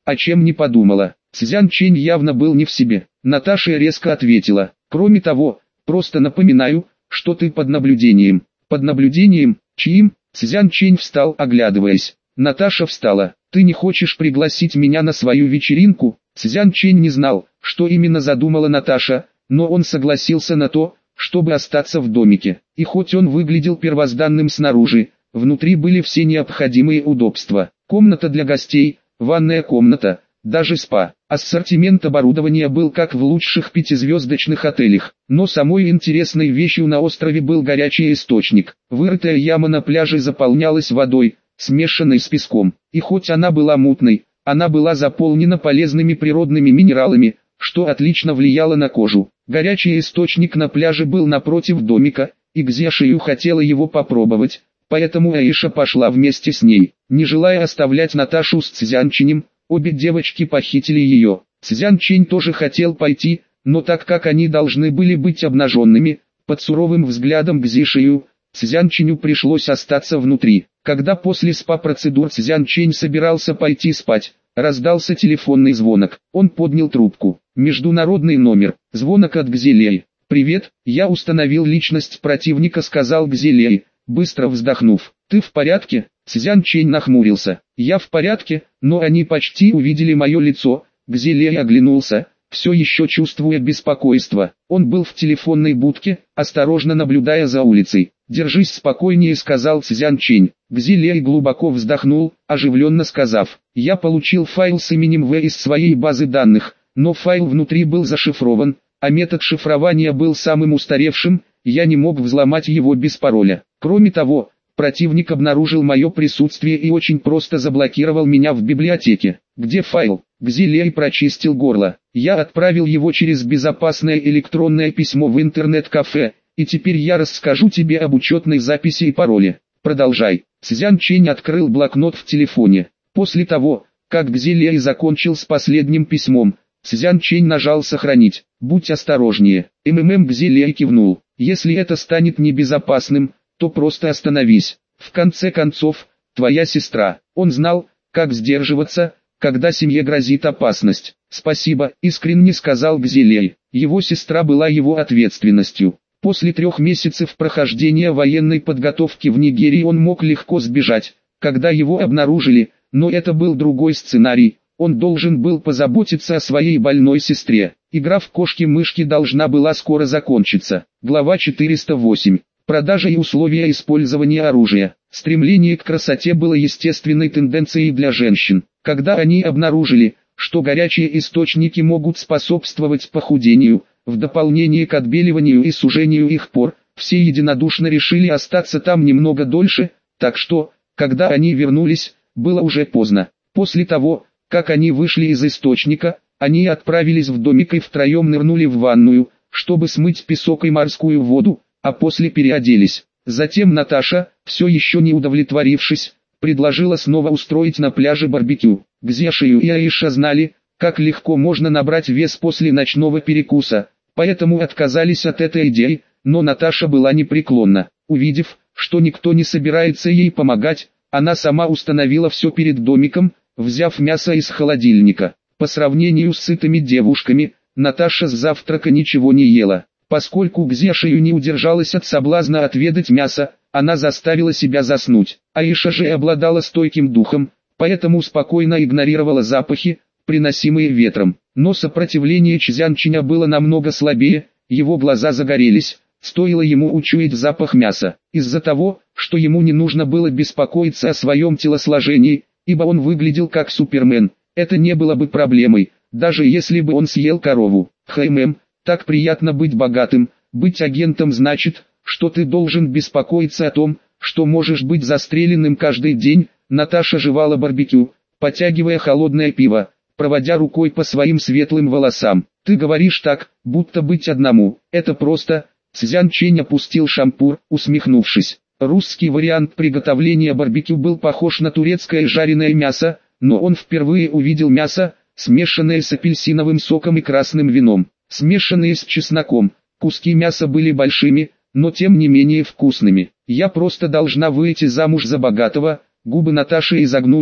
о чем не подумала. Цзян Чэнь явно был не в себе. Наташа резко ответила: кроме того, просто напоминаю, что ты под наблюдением. Под наблюдением? Чьим? Цзян Чэнь встал, оглядываясь. Наташа встала. Ты не хочешь пригласить меня на свою вечеринку? Цзян Чэнь не знал, что именно задумала Наташа, но он согласился на то, чтобы остаться в домике. И хоть он выглядел первозданным снаружи, внутри были все необходимые удобства. Комната для гостей, ванная комната, даже спа. Ассортимент оборудования был как в лучших пятизвездочных отелях. Но самой интересной вещью на острове был горячий источник. Вырытая яма на пляже заполнялась водой, смешанной с песком. И хоть она была мутной, она была заполнена полезными природными минералами, что отлично влияло на кожу. Горячий источник на пляже был напротив домика, и Гзешию хотела его попробовать, поэтому Аиша пошла вместе с ней. Не желая оставлять Наташу с Цзянченем, обе девочки похитили ее. Цзянчень тоже хотел пойти, но так как они должны были быть обнаженными, под суровым взглядом Гзешию, Цзянченю пришлось остаться внутри. Когда после спа-процедур Цзянчень собирался пойти спать, раздался телефонный звонок. Он поднял трубку. Международный номер. Звонок от Гзелей. «Привет, я установил личность противника», — сказал Гзелей, быстро вздохнув. «Ты в порядке?» Цзянчень нахмурился. «Я в порядке, но они почти увидели мое лицо». Гзелей оглянулся, все еще чувствуя беспокойство. Он был в телефонной будке, осторожно наблюдая за улицей. «Держись спокойнее», — сказал Цзянчень. Гзелей глубоко вздохнул, оживленно сказав: «Я получил файл с именем В из своей базы данных, но файл внутри был зашифрован, а метод шифрования был самым устаревшим, я не мог взломать его без пароля. Кроме того, противник обнаружил мое присутствие и очень просто заблокировал меня в библиотеке». «Где файл?» Гзелей прочистил горло. «Я отправил его через безопасное электронное письмо в интернет-кафе, и теперь я расскажу тебе об учетной записи и пароле. Продолжай». Цзянчень открыл блокнот в телефоне. После того, как Гзелей закончил с последним письмом, Цзянчень нажал «Сохранить». «Будь осторожнее». МММ Гзелей кивнул. «Если это станет небезопасным, то просто остановись. В конце концов, твоя сестра». Он знал, как сдерживаться, когда семье грозит опасность. «Спасибо», — искренне сказал Гзелей. Его сестра была его ответственностью. После трех месяцев прохождения военной подготовки в Нигерии он мог легко сбежать, когда его обнаружили, но это был другой сценарий. Он должен был позаботиться о своей больной сестре. Игра в кошки-мышки должна была скоро закончиться. Глава четыреста восемь. Продажа и условия использования оружия. Стремление к красоте было естественной тенденцией для женщин. Когда они обнаружили, что горячие источники могут способствовать похудению, в дополнение к отбеливанию и сужению их пор, все единодушно решили остаться там немного дольше, так что, когда они вернулись, было уже поздно. После того, как они вышли из источника, они отправились в домик и втроем нырнули в ванную, чтобы смыть песок и морскую воду, а после переоделись. Затем Наташа, все еще не удовлетворившись, предложила снова устроить на пляже барбекю. Гзешию и Аиша знали, как легко можно набрать вес после ночного перекуса, поэтому отказались от этой идеи, но Наташа была непреклонна. Увидев, что никто не собирается ей помогать, она сама установила все перед домиком, взяв мясо из холодильника. По сравнению с сытыми девушками, Наташа с завтрака ничего не ела. Поскольку Гзешию не удержалась от соблазна отведать мясо, она заставила себя заснуть. Аиша же обладала стойким духом, поэтому спокойно игнорировала запахи, приносимые ветром. Но сопротивление Цзянченя было намного слабее, его глаза загорелись, стоило ему учуять запах мяса. Из-за того, что ему не нужно было беспокоиться о своем телосложении, ибо он выглядел как Супермен, это не было бы проблемой, даже если бы он съел корову. «Хм, так приятно быть богатым, быть агентом значит, что ты должен беспокоиться о том, что можешь быть застреленным каждый день». Наташа жевала барбекю, потягивая холодное пиво, проводя рукой по своим светлым волосам. «Ты говоришь так, будто быть одному, это просто...» Цзянчень опустил шампур, усмехнувшись. Русский вариант приготовления барбекю был похож на турецкое жареное мясо, но он впервые увидел мясо, смешанное с апельсиновым соком и красным вином, смешанные с чесноком. Куски мяса были большими, но тем не менее вкусными. «Я просто должна выйти замуж за богатого». Губы Наташи изогнулись,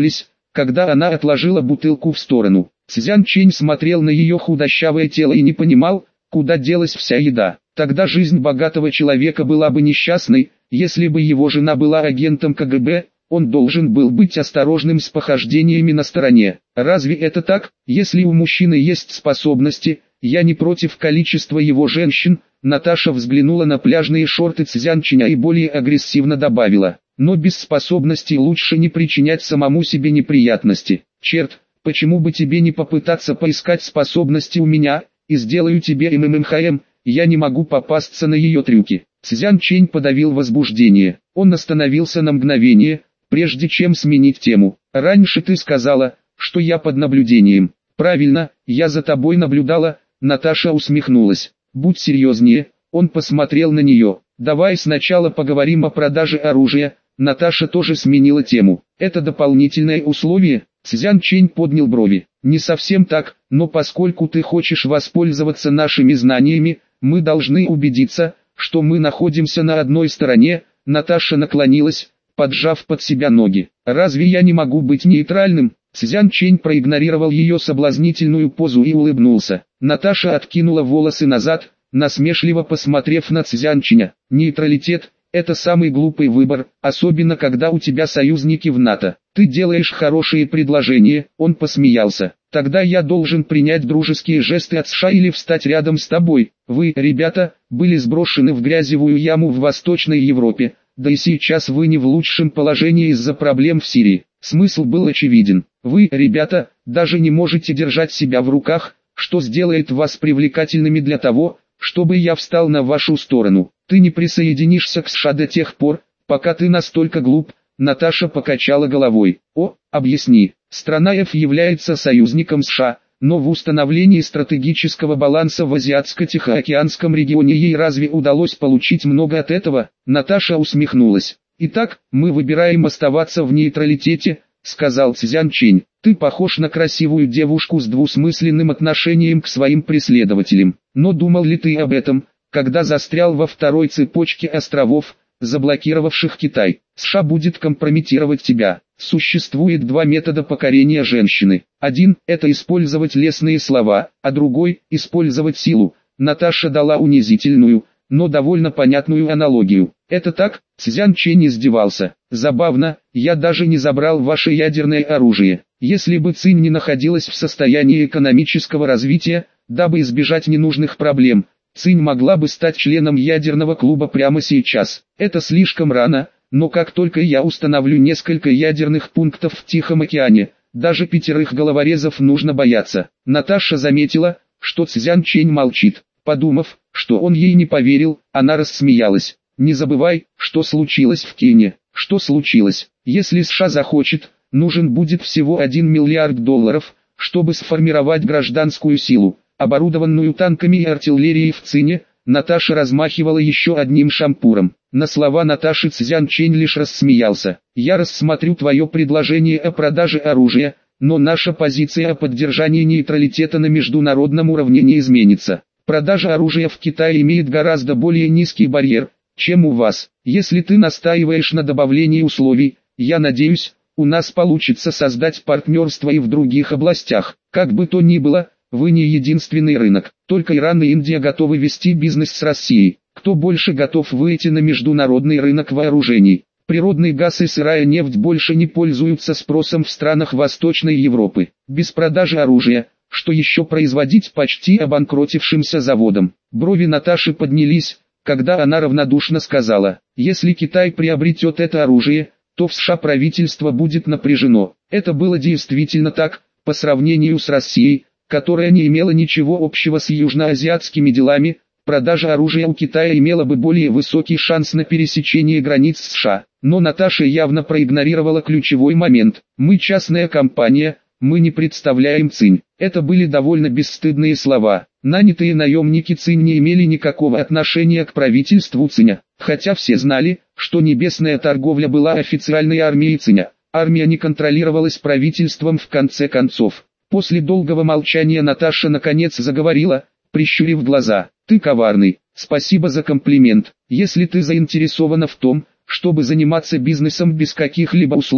когда она отложила бутылку в сторону. Цзян Чэнь смотрел на ее худощавое тело и не понимал, куда делась вся еда. Тогда жизнь богатого человека была бы несчастной, если бы его жена была агентом ка гэ бэ, он должен был быть осторожным с похождениями на стороне. Разве это так? Если у мужчины есть способности, я не против количества его женщин. Наташа взглянула на пляжные шорты Цзян Чэня и более агрессивно добавила: но без способностей лучше не причинять самому себе неприятности. Черт, почему бы тебе не попытаться поискать способности у меня, и сделаю тебе эм эм эм ха эм, я не могу попасться на ее трюки. Цзян Чэнь подавил возбуждение. Он остановился на мгновение, прежде чем сменить тему. Раньше ты сказала, что я под наблюдением. Правильно, я за тобой наблюдала. Наташа усмехнулась. Будь серьезнее. Он посмотрел на нее. Давай сначала поговорим о продаже оружия. Наташа тоже сменила тему. Это дополнительное условие? Цзян Чэнь поднял брови. Не совсем так, но поскольку ты хочешь воспользоваться нашими знаниями, мы должны убедиться, что мы находимся на одной стороне. Наташа наклонилась, поджав под себя ноги. Разве я не могу быть нейтральным? Цзян Чэнь проигнорировал ее соблазнительную позу и улыбнулся. Наташа откинула волосы назад, насмешливо посмотрев на Цзян Чэня. Нейтралитет – это самый глупый выбор, особенно когда у тебя союзники в НАТО. Ты делаешь хорошие предложения. Он посмеялся. Тогда я должен принять дружеские жесты от США или встать рядом с тобой. Вы, ребята, были сброшены в грязевую яму в Восточной Европе, да и сейчас вы не в лучшем положении из-за проблем в Сирии. Смысл был очевиден. Вы, ребята, даже не можете держать себя в руках, что сделает вас привлекательными для того, чтобы я встал на вашу сторону. Ты не присоединишься к США до тех пор, пока ты настолько глуп. Наташа покачала головой. О, объясни. Страна F является союзником США, но в установлении стратегического баланса в Азиатско-Тихоокеанском регионе ей разве удалось получить много от этого? Наташа усмехнулась. Итак, мы выбираем оставаться в нейтралитете, сказал Цзян Чэнь. Ты похож на красивую девушку с двусмысленным отношением к своим преследователям. Но думал ли ты об этом, когда застрял во второй цепочке островов, заблокировавших Китай? США будет компрометировать тебя. Существует два метода покорения женщины. Один – это использовать лестные слова, а другой – использовать силу. Наташа дала унизительную, но довольно понятную аналогию. Это так? Цзян Чэнь издевался. Забавно, я даже не забрал ваше ядерное оружие. Если бы Цинь не находилась в состоянии экономического развития, дабы избежать ненужных проблем, Цинь могла бы стать членом ядерного клуба прямо сейчас. Это слишком рано, но как только я установлю несколько ядерных пунктов в Тихом океане, даже пятерых головорезов нужно бояться. Наташа заметила, что Цзян Чэнь молчит. Подумав, что он ей не поверил, она рассмеялась. Не забывай, что случилось в Кении. Что случилось? Если США захочет, нужен будет всего один миллиард долларов, чтобы сформировать гражданскую силу, оборудованную танками и артиллерией в Цине. Наташа размахивала еще одним шампуром. На слова Наташи Цзян Чэнь лишь рассмеялся. Я рассмотрю твое предложение о продаже оружия, но наша позиция о поддержании нейтралитета на международном уровне не изменится. Продажа оружия в Китае имеет гораздо более низкий барьер, чем у вас. Если ты настаиваешь на добавлении условий, я надеюсь, у нас получится создать партнерство и в других областях. Как бы то ни было, вы не единственный рынок. Только Иран и Индия готовы вести бизнес с Россией. Кто больше готов выйти на международный рынок вооружений? Природный газ и сырая нефть больше не пользуются спросом в странах Восточной Европы. Без продажи оружия, что еще производить почти обанкротившимся заводам? Брови Наташи поднялись, когда она равнодушно сказала: если Китай приобретет это оружие, то в США правительство будет напряжено. Это было действительно так, по сравнению с Россией, которая не имела ничего общего с южноазиатскими делами. Продажа оружия у Китая имела бы более высокий шанс на пересечение границ США. Но Наташа явно проигнорировала ключевой момент. Мы частная компания, мы не представляем Цинь. Это были довольно бесстыдные слова. Нанятые наемники Цинь не имели никакого отношения к правительству Циня. Хотя все знали, что небесная торговля была официальной армией Циня. Армия не контролировалась правительством в конце концов. После долгого молчания Наташа наконец заговорила, прищурив глаза. Ты коварный, спасибо за комплимент. Если ты заинтересована в том, чтобы заниматься бизнесом без каких-либо условий,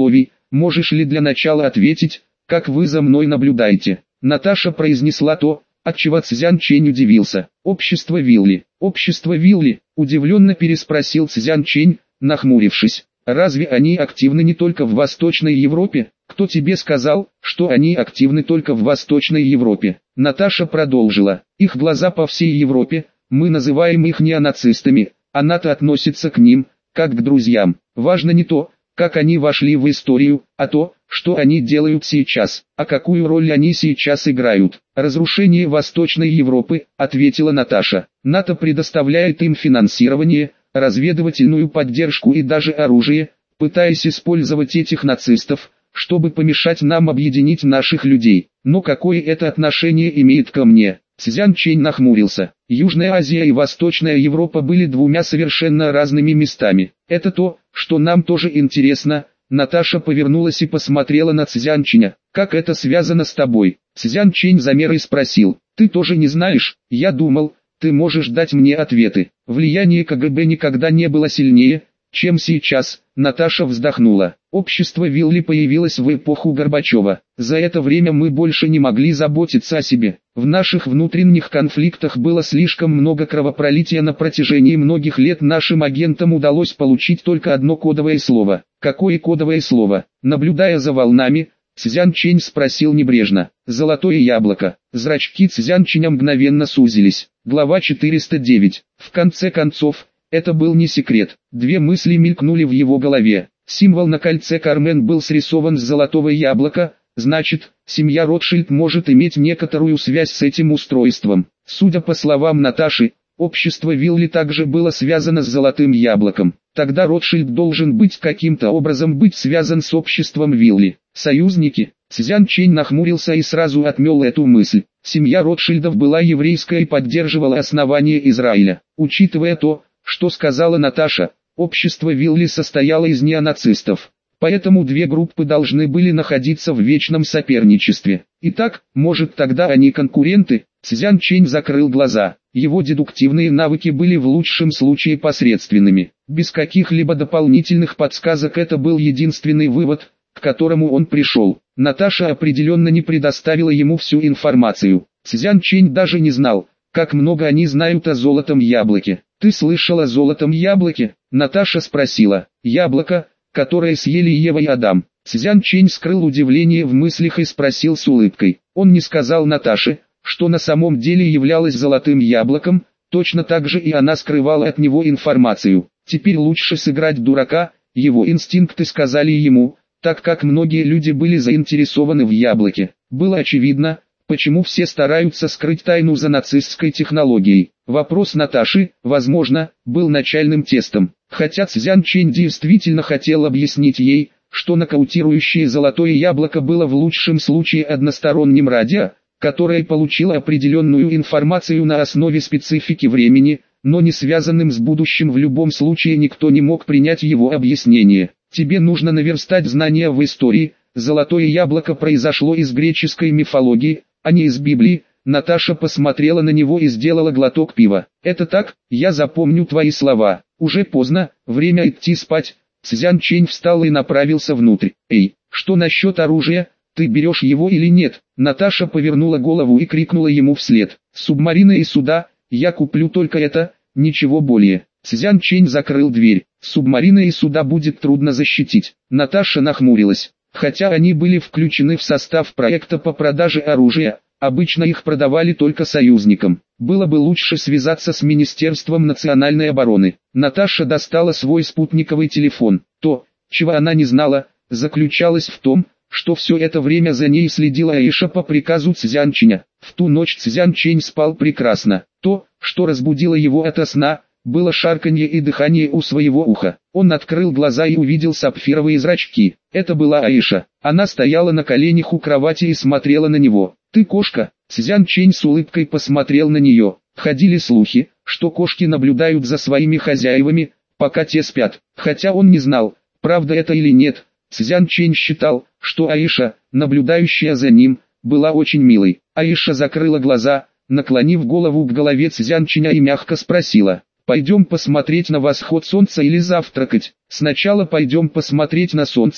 можешь ли для начала ответить, как вы за мной наблюдаете?» Наташа произнесла то, отчего Цзян Чэнь удивился. «Общество Вилли». «Общество Вилли?» – удивленно переспросил Цзян Чэнь, нахмурившись. «Разве они активны не только в Восточной Европе? Кто тебе сказал, что они активны только в Восточной Европе?» Наташа продолжила. «Их глаза по всей Европе, мы называем их неонацистами, а НАТО относится к ним, как к друзьям. Важно не то, как они вошли в историю, а то, что они делают сейчас, а какую роль они сейчас играют. Разрушение Восточной Европы», — ответила Наташа. «НАТО предоставляет им финансирование, разведывательную поддержку и даже оружие, пытаясь использовать этих нацистов, чтобы помешать нам объединить наших людей. Но какое это отношение имеет ко мне?» Цзян Чэнь нахмурился. Южная Азия и Восточная Европа были двумя совершенно разными местами. «Это то, что нам тоже интересно». Наташа повернулась и посмотрела на Цзян Чэня. «Как это связано с тобой?» Цзян Чэнь замер и спросил. «Ты тоже не знаешь? Я думал, ты можешь дать мне ответы». «Влияние КГБ никогда не было сильнее, чем сейчас». Наташа вздохнула. «Общество Вилли появилось в эпоху Горбачева. За это время мы больше не могли заботиться о себе. В наших внутренних конфликтах было слишком много кровопролития на протяжении многих лет. Нашим агентам удалось получить только одно кодовое слово». «Какое кодовое слово?» Наблюдая за волнами, Цзян Чэнь спросил небрежно. «Золотое яблоко». Зрачки Цзян Чэня мгновенно сузились. Глава четыреста девять. В конце концов, это был не секрет. Две мысли мелькнули в его голове. Символ на кольце Кармен был срисован с золотого яблока, значит, семья Ротшильд может иметь некоторую связь с этим устройством. Судя по словам Наташи, общество Вилли также было связано с золотым яблоком. Тогда Ротшильд должен быть каким-то образом быть связан с обществом Вилли. Союзники? Цзян Чэнь нахмурился и сразу отмел эту мысль. Семья Ротшильдов была еврейская и поддерживала основание Израиля. Учитывая то, что сказала Наташа, общество Вилли состояло из неонацистов. Поэтому две группы должны были находиться в вечном соперничестве. Итак, может тогда они конкуренты? Цзян Чэнь закрыл глаза. Его дедуктивные навыки были в лучшем случае посредственными. Без каких-либо дополнительных подсказок это был единственный вывод, к которому он пришел. Наташа определенно не предоставила ему всю информацию. Цзян Чэнь даже не знал, как много они знают о золотом яблоке. «Ты слышал о золотом яблоке?» Наташа спросила. «Яблоко, которое съели Ева и Адам». Цзян Чэнь скрыл удивление в мыслях и спросил с улыбкой. Он не сказал Наташе, что на самом деле являлось золотым яблоком, точно так же и она скрывала от него информацию. Теперь лучше сыграть дурака, его инстинкты сказали ему, так как многие люди были заинтересованы в яблоке. Было очевидно, почему все стараются скрыть тайну за нацистской технологией. Вопрос Наташи, возможно, был начальным тестом. Хотя Цзян Чэнь действительно хотел объяснить ей, что нокаутирующее золотое яблоко было в лучшем случае односторонним радио, которое получило определенную информацию на основе специфики времени, но не связанным с будущим. В любом случае никто не мог принять его объяснение. «Тебе нужно наверстать знания в истории. Золотое яблоко произошло из греческой мифологии, а не из Библии». Наташа посмотрела на него и сделала глоток пива. «Это так, я запомню твои слова. Уже поздно, время идти спать». Цзян Чэнь встал и направился внутрь. «Эй, что насчет оружия? Ты берешь его или нет?» Наташа повернула голову и крикнула ему вслед. «Субмарины и суда, я куплю только это, ничего более». Цзян Чэнь закрыл дверь. «Субмарины и суда будет трудно защитить». Наташа нахмурилась. Хотя они были включены в состав проекта по продаже оружия, обычно их продавали только союзникам. Было бы лучше связаться с Министерством национальной обороны. Наташа достала свой спутниковый телефон. То, чего она не знала, заключалось в том, что все это время за ней следила Аиша по приказу Цзян Чэня. В ту ночь Цзян Чэнь спал прекрасно. То, что разбудило его ото сна, было шарканье и дыхание у своего уха. Он открыл глаза и увидел сапфировые зрачки. Это была Аиша. Она стояла на коленях у кровати и смотрела на него. «Ты кошка?» Цзян Чэнь с улыбкой посмотрел на нее. Ходили слухи, что кошки наблюдают за своими хозяевами, пока те спят. Хотя он не знал, правда это или нет. Цзян Чэнь считал, что Аиша, наблюдающая за ним, была очень милой. Аиша закрыла глаза, наклонив голову к голове Цзян Чэня и мягко спросила: «Пойдем посмотреть на восход солнца или завтракать?» «Сначала пойдем посмотреть на солнце»,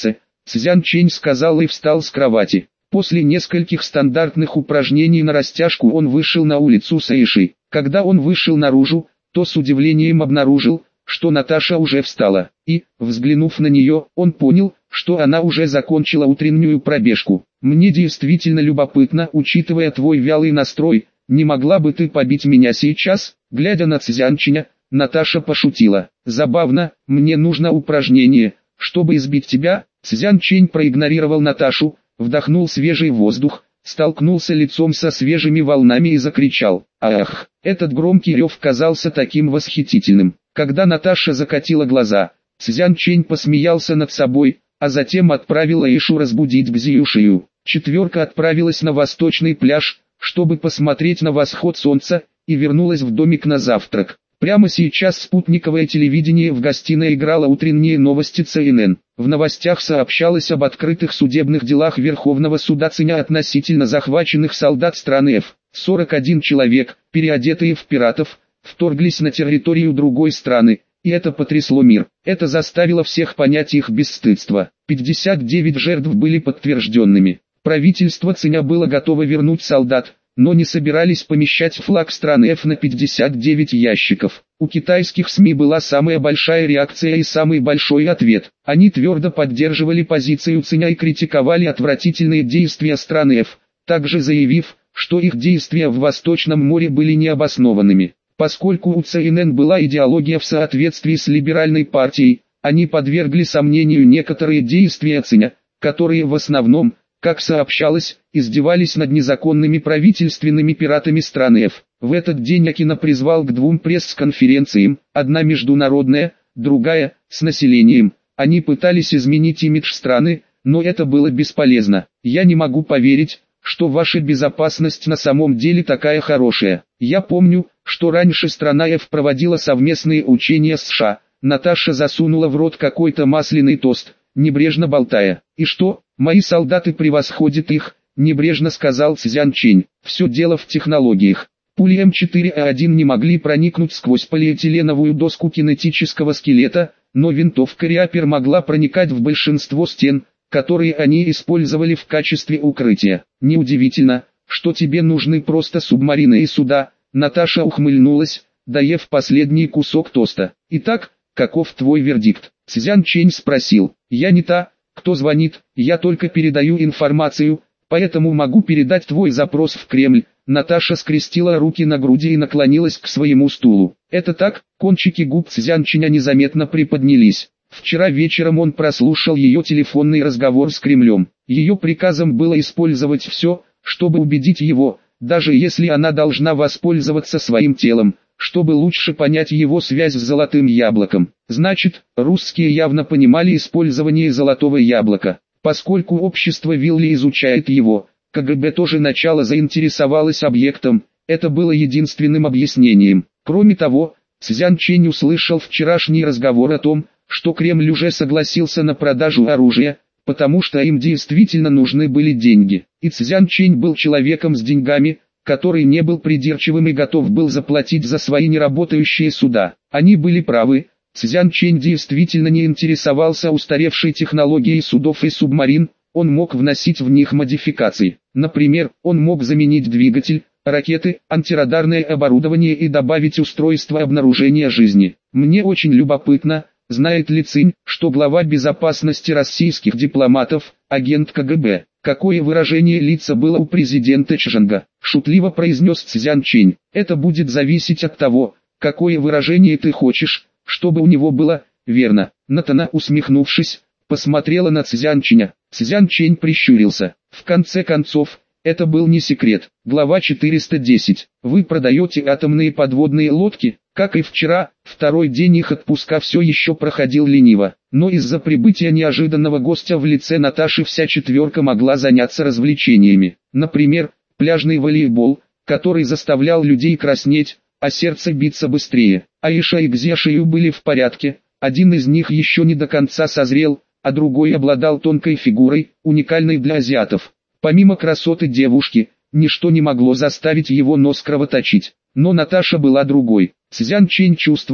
Цзян Чэнь сказал и встал с кровати. После нескольких стандартных упражнений на растяжку он вышел на улицу Сэйши. Когда он вышел наружу, то с удивлением обнаружил, что Наташа уже встала, и, взглянув на нее, он понял, что она уже закончила утреннюю пробежку. «Мне действительно любопытно, учитывая твой вялый настрой, не могла бы ты побить меня сейчас?» Глядя на Цзян Чэня, Наташа пошутила. «Забавно, мне нужно упражнение, чтобы избить тебя». Цзян Чэнь проигнорировал Наташу, вдохнул свежий воздух, столкнулся лицом со свежими волнами и закричал. Ах, этот громкий рев казался таким восхитительным. Когда Наташа закатила глаза, Цзян Чэнь посмеялся над собой, а затем отправил Аишу разбудить Бзиюшию. Четверка отправилась на восточный пляж, чтобы посмотреть на восход солнца, и вернулась в домик на завтрак. Прямо сейчас спутниковое телевидение в гостиной играло утренние новости Цэ Эн Эн. В новостях сообщалось об открытых судебных делах Верховного суда Циня относительно захваченных солдат страны Ф. сорок один человек, переодетые в пиратов, вторглись на территорию другой страны, и это потрясло мир. Это заставило всех понять их бесстыдство. пятьдесят девять жертв были подтвержденными. Правительство Циня было готово вернуть солдат, но не собирались помещать флаг страны F на пятьдесят девять ящиков. У китайских СМИ была самая большая реакция и самый большой ответ. Они твердо поддерживали позицию Циня и критиковали отвратительные действия страны F, также заявив, что их действия в Восточном море были необоснованными. Поскольку у Цэ Эн Эн была идеология в соответствии с либеральной партией, они подвергли сомнению некоторые действия Циня, которые в основном, как сообщалось, издевались над незаконными правительственными пиратами страны F. В этот день Акино призвал к двум пресс-конференциям, одна международная, другая, с населением. Они пытались изменить имидж страны, но это было бесполезно. «Я не могу поверить, что ваша безопасность на самом деле такая хорошая. Я помню, что раньше страна F проводила совместные учения с США». Наташа засунула в рот какой-то масляный тост, небрежно болтая. «И что, мои солдаты превосходят их?» – небрежно сказал Цзян Чэнь. «Все дело в технологиях. Пули М четыре А один не могли проникнуть сквозь полиэтиленовую доску кинетического скелета, но винтовка Реапер могла проникать в большинство стен, которые они использовали в качестве укрытия. Неудивительно, что тебе нужны просто субмарины и суда». Наташа ухмыльнулась, доев последний кусок тоста. «Итак, каков твой вердикт?» Цзян Чэнь спросил. «Я не та, кто звонит, я только передаю информацию, поэтому могу передать твой запрос в Кремль». Наташа скрестила руки на груди и наклонилась к своему стулу. «Это так?» Кончики губ Цзян Чэня незаметно приподнялись. Вчера вечером он прослушал ее телефонный разговор с Кремлем. Ее приказом было использовать все, чтобы убедить его, даже если она должна воспользоваться своим телом, чтобы лучше понять его связь с золотым яблоком. Значит, русские явно понимали использование золотого яблока. Поскольку общество Вилли изучает его, Ка Гэ Бэ тоже начало заинтересовалось объектом, это было единственным объяснением. Кроме того, Цзян Чэнь услышал вчерашний разговор о том, что Кремль уже согласился на продажу оружия, потому что им действительно нужны были деньги. И Цзян Чэнь был человеком с деньгами, который не был придирчивым и готов был заплатить за свои неработающие суда. Они были правы, Цзян Чэнь действительно не интересовался устаревшей технологией судов и субмарин, он мог вносить в них модификации. Например, он мог заменить двигатель, ракеты, антирадарное оборудование и добавить устройство обнаружения жизни. Мне очень любопытно, знает ли Цинь, что глава безопасности российских дипломатов, агент Ка Гэ Бэ. Какое выражение лица было у президента Чжанга? Шутливо произнес Цзян Чэнь. Это будет зависеть от того, какое выражение ты хочешь, чтобы у него было, верно. Натана, усмехнувшись, посмотрела на Цзян Чэня. Цзян Чэнь прищурился. В конце концов, это был не секрет. Глава четыреста десять. Вы продаете атомные подводные лодки? Как и вчера, второй день их отпуска все еще проходил лениво. Но из-за прибытия неожиданного гостя в лице Наташи вся четверка могла заняться развлечениями. Например, пляжный волейбол, который заставлял людей краснеть, а сердце биться быстрее. Аиша и Гзешию были в порядке, один из них еще не до конца созрел, а другой обладал тонкой фигурой, уникальной для азиатов. Помимо красоты девушки, ничто не могло заставить его нос кровоточить. Но Наташа была другой. Цзян Чэнь чувствовал,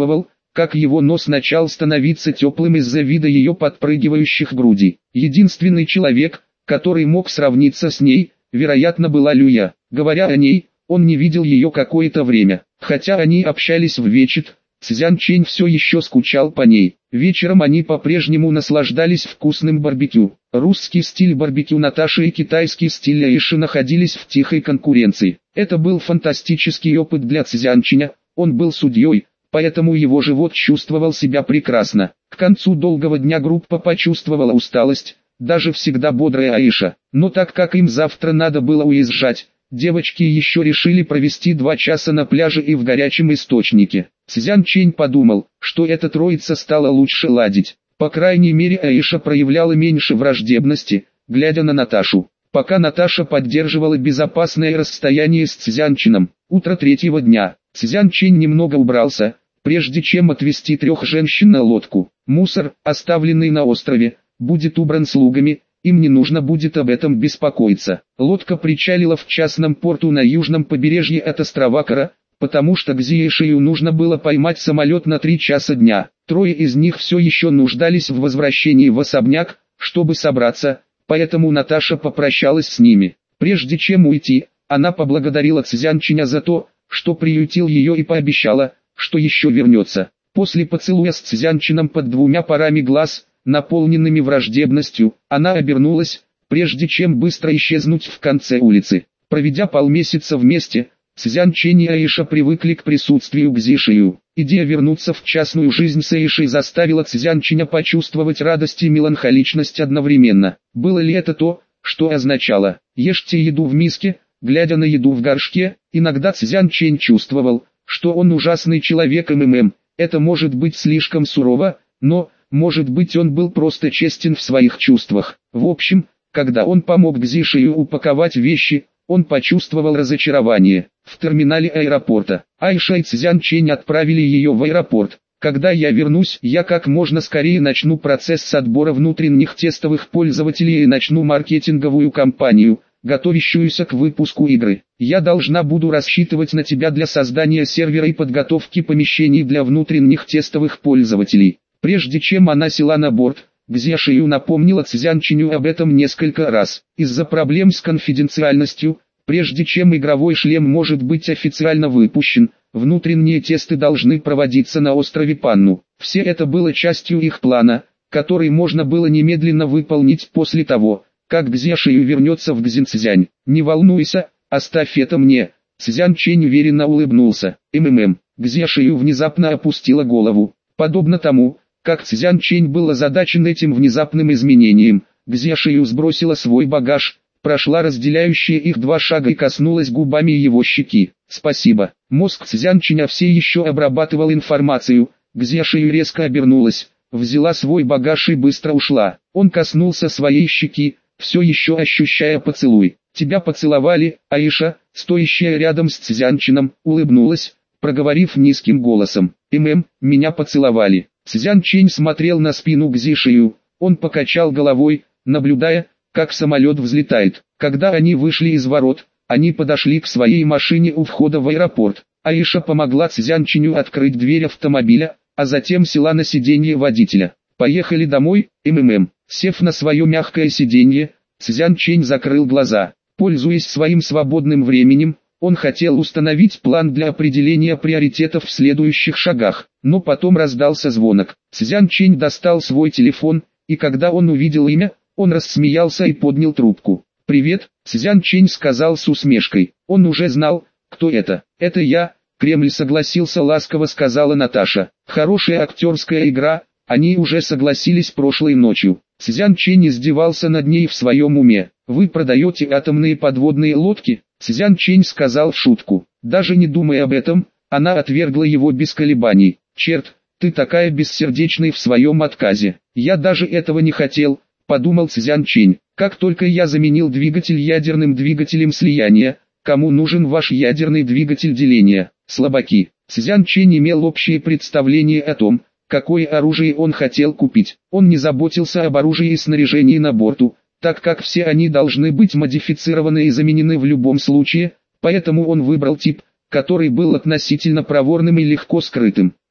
как его нос начал становиться теплым из-за вида ее подпрыгивающих грудей. Единственный человек, который мог сравниться с ней, вероятно, была Люя. Говоря о ней, он не видел ее какое-то время. Хотя они общались в вечер, Цзян Чэнь все еще скучал по ней. Вечером они по-прежнему наслаждались вкусным барбекю. Русский стиль барбекю Наташи и китайский стиль Аиши находились в тихой конкуренции. Это был фантастический опыт для Цзян Чэня, он был судьей, поэтому его живот чувствовал себя прекрасно. К концу долгого дня группа почувствовала усталость, даже всегда бодрая Аиша. Но так как им завтра надо было уезжать, девочки еще решили провести два часа на пляже и в горячем источнике. Цзян Чэнь подумал, что эта троица стала лучше ладить. По крайней мере, Аиша проявляла меньше враждебности, глядя на Наташу. Пока Наташа поддерживала безопасное расстояние с Цзян Чэном. Утро третьего дня. Цзян Чэнь немного убрался, прежде чем отвезти трех женщин на лодку. Мусор, оставленный на острове, будет убран слугами, им не нужно будет об этом беспокоиться. Лодка причалила в частном порту на южном побережье от острова Кара, потому что к Зиешию нужно было поймать самолет на три часа дня. Трое из них все еще нуждались в возвращении в особняк, чтобы собраться, поэтому Наташа попрощалась с ними. Прежде чем уйти, она поблагодарила Цзян Чэня за то, что приютил ее, и пообещала, что еще вернется. После поцелуя с Цзян Чэном под двумя парами глаз, наполненными враждебностью, она обернулась, прежде чем быстро исчезнуть в конце улицы. Проведя полмесяца вместе, Цзян Чэнь и Аиша привыкли к присутствию Гзишию. Идея вернуться в частную жизнь с Аишей заставила Цзян Чэня почувствовать радость и меланхоличность одновременно. Было ли это то, что означало «ешьте еду в миске», глядя на еду в горшке? Иногда Цзян Чэнь чувствовал, что он ужасный человек. МММ, это может быть слишком сурово, но, может быть, он был просто честен в своих чувствах. В общем, когда он помог Гзишию упаковать вещи, он почувствовал разочарование. В терминале аэропорта Аиша и Цзян Чэнь отправили ее в аэропорт. Когда я вернусь, я как можно скорее начну процесс отбора внутренних тестовых пользователей и начну маркетинговую кампанию, готовящуюся к выпуску игры. Я должна буду рассчитывать на тебя для создания сервера и подготовки помещений для внутренних тестовых пользователей. Прежде чем она села на борт, Гзишию напомнила Цзян Чэню об этом несколько раз. Из-за проблем с конфиденциальностью, прежде чем игровой шлем может быть официально выпущен, внутренние тесты должны проводиться на острове Панну. Все это было частью их плана, который можно было немедленно выполнить после того, как Гзишию вернется в Гзинцзянь. «Не волнуйся, оставь это мне», — Цзян Чэнь уверенно улыбнулся. МММ. Гзишию внезапно опустила голову. Подобно тому, как Цзян Чэнь был озадачен этим внезапным изменением, Гзишию сбросила свой багаж, прошла разделяющие их два шага и коснулась губами его щеки. «Спасибо». Мозг Цзян Чэня все еще обрабатывал информацию. Гзишию резко обернулась, взяла свой багаж и быстро ушла. Он коснулся своей щеки, все еще ощущая поцелуй. «Тебя поцеловали, Аиша», стоящая рядом с Цзян Чэном, улыбнулась, проговорив низким голосом. «ММ, меня поцеловали». Цзян Чэнь смотрел на спину Гзишию, он покачал головой, наблюдая, как самолет взлетает. Когда они вышли из ворот, они подошли к своей машине у входа в аэропорт. Аиша помогла Цзян Чэню открыть дверь автомобиля, а затем села на сиденье водителя. «Поехали домой, МММ». Сев на свое мягкое сиденье, Цзян Чэнь закрыл глаза. Пользуясь своим свободным временем, он хотел установить план для определения приоритетов в следующих шагах, но потом раздался звонок. Цзян Чэнь достал свой телефон, и когда он увидел имя, он рассмеялся и поднял трубку. «Привет», — Цзян Чэнь сказал с усмешкой. Он уже знал, кто это. «Это я», — Кремль согласился, ласково сказала Наташа. «Хорошая актерская игра, они уже согласились прошлой ночью». Цзян Чэнь издевался над ней в своем уме. «Вы продаете атомные подводные лодки?» Цзян Чэнь сказал в шутку. Даже не думая об этом, она отвергла его без колебаний. «Черт, ты такая бессердечная в своем отказе». «Я даже этого не хотел», — подумал Цзян Чэнь. «Как только я заменил двигатель ядерным двигателем слияния, кому нужен ваш ядерный двигатель деления? Слабаки». Цзян Чэнь имел общее представление о том, какое оружие он хотел купить. Он не заботился об оружии и снаряжении на борту, так как все они должны быть модифицированы и заменены в любом случае, поэтому он выбрал тип, который был относительно проворным и легко скрытым.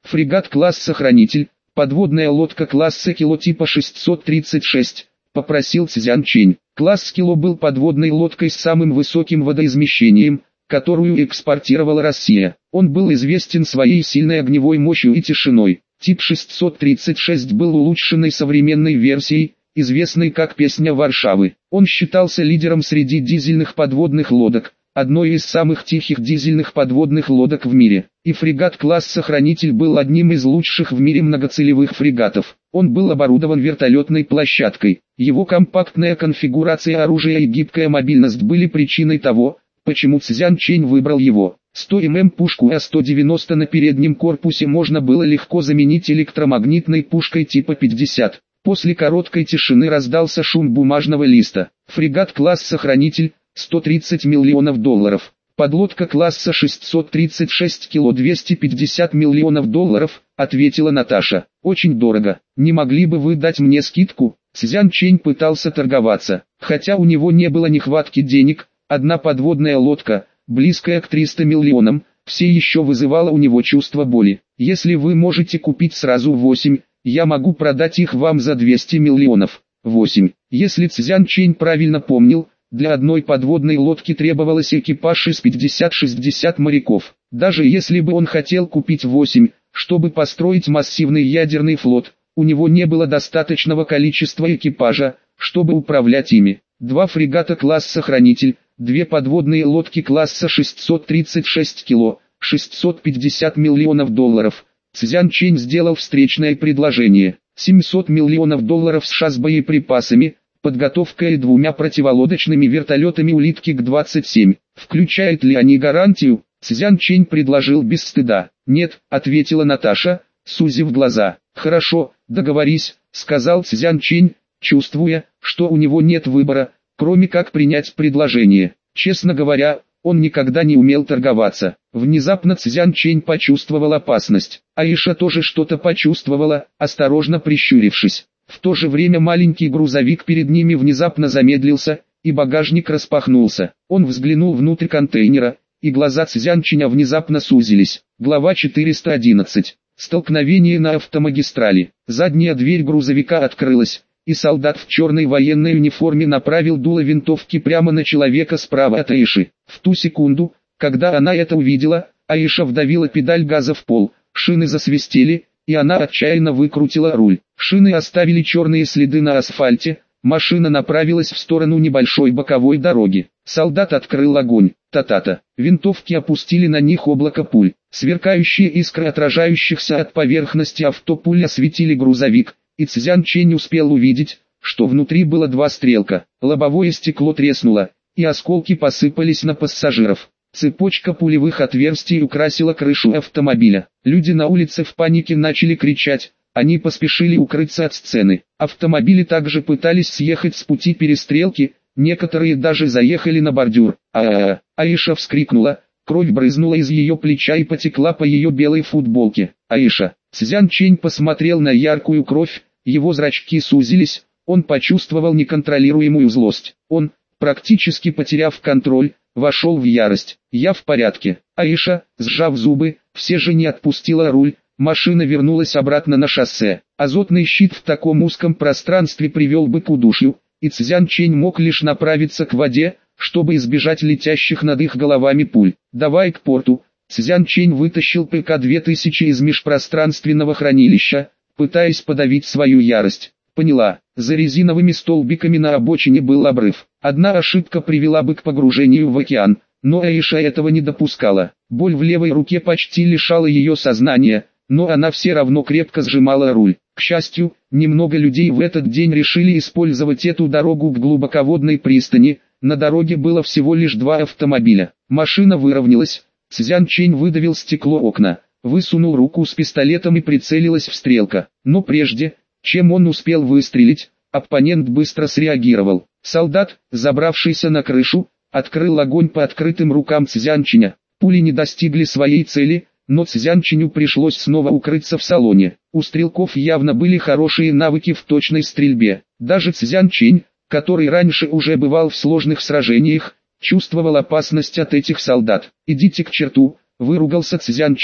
Фрегат класса «Хранитель», подводная лодка класса «Кило» типа шестьсот тридцать шесть, попросил Цзян Чэнь. Класс «Кило» был подводной лодкой с самым высоким водоизмещением, которую экспортировала Россия. Он был известен своей сильной огневой мощью и тишиной. Тип шестьсот тридцать шесть был улучшенной современной версией, известной как «Песня Варшавы». Он считался лидером среди дизельных подводных лодок, одной из самых тихих дизельных подводных лодок в мире. И фрегат класса «Хранитель» был одним из лучших в мире многоцелевых фрегатов. Он был оборудован вертолетной площадкой. Его компактная конфигурация оружия и гибкая мобильность были причиной того, почему Цзян Чэнь выбрал его. сто миллиметров пушку А сто девяносто на переднем корпусе можно было легко заменить электромагнитной пушкой типа пятьдесят. После короткой тишины раздался шум бумажного листа. Фрегат класса «Хранитель», сто тридцать миллионов долларов. Подлодка класса шестьсот тридцать шесть кило двести пятьдесят миллионов долларов, ответила Наташа. Очень дорого. Не могли бы вы дать мне скидку? Цзян Чэнь пытался торговаться. Хотя у него не было нехватки денег, одна подводная лодка, близкая к тремстам миллионам, все еще вызывала у него чувство боли. Если вы можете купить сразу восемь, я могу продать их вам за двести миллионов. восемь. Если Цзян Чэнь правильно помнил, для одной подводной лодки требовалось экипаж из пятидесяти-шестидесяти моряков. Даже если бы он хотел купить восемь, чтобы построить массивный ядерный флот, у него не было достаточного количества экипажа, чтобы управлять ими. Два фрегата класса «Хранитель», две подводные лодки класса шестьсот тридцать шесть кило, шестьсот пятьдесят миллионов долларов. Цзян Чэнь сделал встречное предложение. семьсот миллионов долларов США с боеприпасами, подготовкой и двумя противолодочными вертолетами «Улитки-Г двадцать семь». Включают ли они гарантию? Цзян Чэнь предложил без стыда. «Нет», ответила Наташа, сузив глаза. «Хорошо, договорись», сказал Цзян Чэнь, чувствуя, что у него нет выбора, кроме как принять предложение. Честно говоря, он никогда не умел торговаться. Внезапно Цзян Чэнь почувствовал опасность. Аиша тоже что-то почувствовала, осторожно прищурившись. В то же время маленький грузовик перед ними внезапно замедлился, и багажник распахнулся. Он взглянул внутрь контейнера, и глаза Цзян Чэня внезапно сузились. Глава четыреста одиннадцать. Столкновение на автомагистрали. Задняя дверь грузовика открылась, и солдат в черной военной униформе направил дуло винтовки прямо на человека справа от Аиши. В ту секунду, когда она это увидела, Аиша вдавила педаль газа в пол, шины засвистели, и она отчаянно выкрутила руль. Шины оставили черные следы на асфальте, машина направилась в сторону небольшой боковой дороги. Солдат открыл огонь. Та-та-та. Винтовки опустили на них облако пуль. Сверкающие искры отражающихся от поверхности авто пуль осветили грузовик, и Цзян Чэнь успел увидеть, что внутри было два стрелка. Лобовое стекло треснуло, и осколки посыпались на пассажиров. Цепочка пулевых отверстий украсила крышу автомобиля. Люди на улице в панике начали кричать, они поспешили укрыться от сцены. Автомобили также пытались съехать с пути перестрелки, некоторые даже заехали на бордюр. А-а-а! Аиша вскрикнула, кровь брызнула из ее плеча и потекла по ее белой футболке. Аиша! Цзян Чэнь посмотрел на яркую кровь, его зрачки сузились, он почувствовал неконтролируемую злость. Он, практически потеряв контроль, вошел в ярость. «Я в порядке». Аиша, сжав зубы, все же не отпустила руль, машина вернулась обратно на шоссе. Азотный щит в таком узком пространстве привел бы к удушью, и Цзян Чэнь мог лишь направиться к воде, чтобы избежать летящих над их головами пуль. «Давай к порту». Цзян Чэнь вытащил ПК две тысячи из межпространственного хранилища, пытаясь подавить свою ярость. Поняла, за резиновыми столбиками на обочине был обрыв. Одна ошибка привела бы к погружению в океан, но Аиша этого не допускала. Боль в левой руке почти лишала ее сознания, но она все равно крепко сжимала руль. К счастью, немного людей в этот день решили использовать эту дорогу к глубоководной пристани. На дороге было всего лишь два автомобиля. Машина выровнялась, Цзян Чэнь выдавил стекло окна, высунул руку с пистолетом и прицелилась в стрелка. Но прежде, чем он успел выстрелить, оппонент быстро среагировал. Солдат, забравшийся на крышу, открыл огонь по открытым рукам Цзян Чэня. Пули не достигли своей цели, но Цзян Чэню пришлось снова укрыться в салоне. У стрелков явно были хорошие навыки в точной стрельбе. Даже Цзян Чэнь, который раньше уже бывал в сложных сражениях, чувствовал опасность от этих солдат. «Идите к черту», — выругался Цзян Чэнь,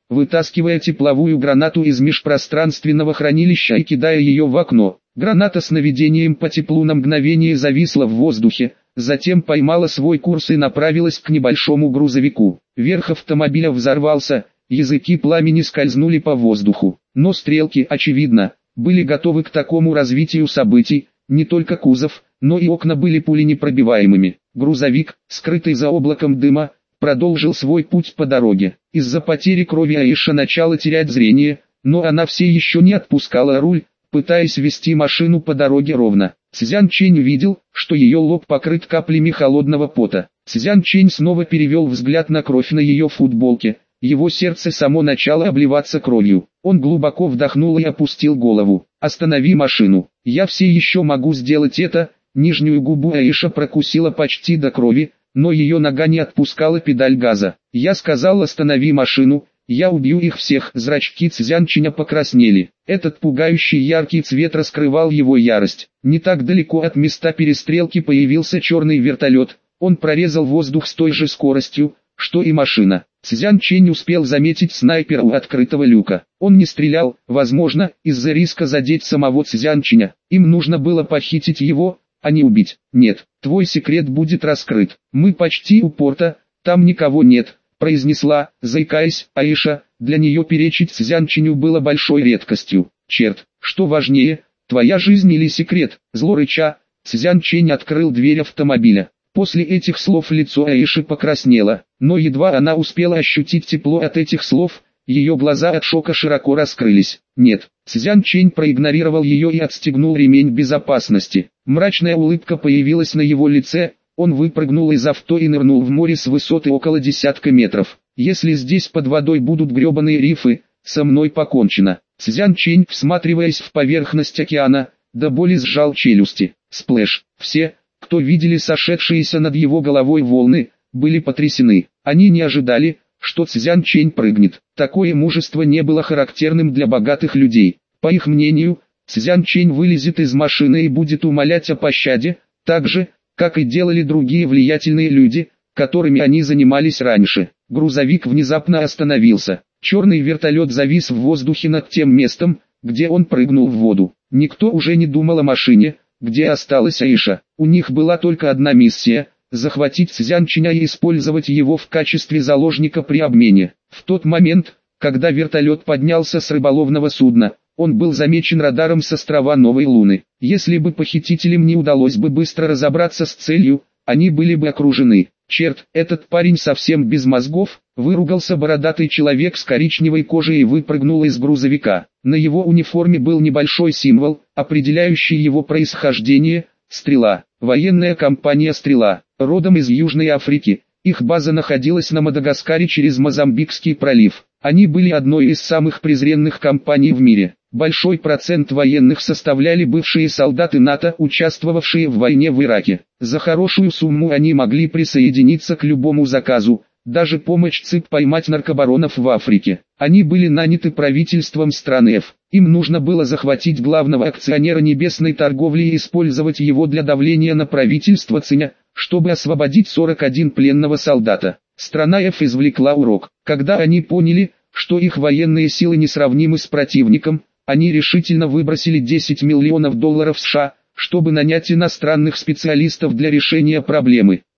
вытаскивая тепловую гранату из межпространственного хранилища и кидая ее в окно. Граната с наведением по теплу на мгновение зависла в воздухе, затем поймала свой курс и направилась к небольшому грузовику. Верх автомобиля взорвался, языки пламени скользнули по воздуху. Но стрелки, очевидно, были готовы к такому развитию событий. Не только кузов, но и окна были пуленепробиваемыми. Грузовик, скрытый за облаком дыма, продолжил свой путь по дороге. Из-за потери крови Аиша начала терять зрение, но она все еще не отпускала руль, пытаясь вести машину по дороге ровно. Цзян Чэнь видел, что ее лоб покрыт каплями холодного пота. Цзян Чэнь снова перевел взгляд на кровь на ее футболке. Его сердце само начало обливаться кровью. Он глубоко вдохнул и опустил голову. «Останови машину. Я все еще могу сделать это». Нижнюю губу Аиша прокусила почти до крови, но ее нога не отпускала педаль газа. «Я сказал, останови машину. Я убью их всех». Зрачки Цзянчиня покраснели. Этот пугающий яркий цвет раскрывал его ярость. Не так далеко от места перестрелки появился черный вертолет. Он прорезал воздух с той же скоростью, что и машина. Цзян Чэнь успел заметить снайпера у открытого люка. Он не стрелял, возможно, из-за риска задеть самого Цзян Чэня. Им нужно было похитить его, а не убить. «Нет, твой секрет будет раскрыт. Мы почти у порта, там никого нет», произнесла, заикаясь, Аиша. Для нее перечить Цзян Чэню было большой редкостью. «Черт, что важнее, твоя жизнь или секрет?» Зло рыча, Цзян Чэнь открыл дверь автомобиля. После этих слов лицо Аиши покраснело, но едва она успела ощутить тепло от этих слов, ее глаза от шока широко раскрылись. «Нет». Цзян Чэнь проигнорировал ее и отстегнул ремень безопасности. Мрачная улыбка появилась на его лице, он выпрыгнул из авто и нырнул в море с высоты около десятка метров. «Если здесь под водой будут гребаные рифы, со мной покончено». Цзян Чэнь, всматриваясь в поверхность океана, до боли сжал челюсти. Сплэш. Все, кто видели сошедшиеся над его головой волны, были потрясены. Они не ожидали, что Цзян Чэнь прыгнет. Такое мужество не было характерным для богатых людей. По их мнению, Цзян Чэнь вылезет из машины и будет умолять о пощаде, так же, как и делали другие влиятельные люди, которыми они занимались раньше. Грузовик внезапно остановился. Черный вертолет завис в воздухе над тем местом, где он прыгнул в воду. Никто уже не думал о машине, где осталась Аиша. У них была только одна миссия – захватить Цзян Чэня и использовать его в качестве заложника при обмене. В тот момент, когда вертолет поднялся с рыболовного судна, он был замечен радаром с острова Новой Луны. Если бы похитителям не удалось бы быстро разобраться с целью, они были бы окружены. «Черт, этот парень совсем без мозгов», — выругался бородатый человек с коричневой кожей и выпрыгнул из грузовика. На его униформе был небольшой символ, определяющий его происхождение — стрела. Военная компания «Стрела», родом из Южной Африки. Их база находилась на Мадагаскаре через Мозамбикский пролив. Они были одной из самых презренных компаний в мире. Большой процент военных составляли бывшие солдаты НАТО, участвовавшие в войне в Ираке. За хорошую сумму они могли присоединиться к любому заказу, даже помочь ЦИП поймать наркобаронов в Африке. Они были наняты правительством страны F. Им нужно было захватить главного акционера небесной торговли и использовать его для давления на правительство Цзяня, чтобы освободить сорок один пленного солдата. Страна F извлекла урок. Когда они поняли, что их военные силы несравнимы с противником, они решительно выбросили десять миллионов долларов США, чтобы нанять иностранных специалистов для решения проблемы.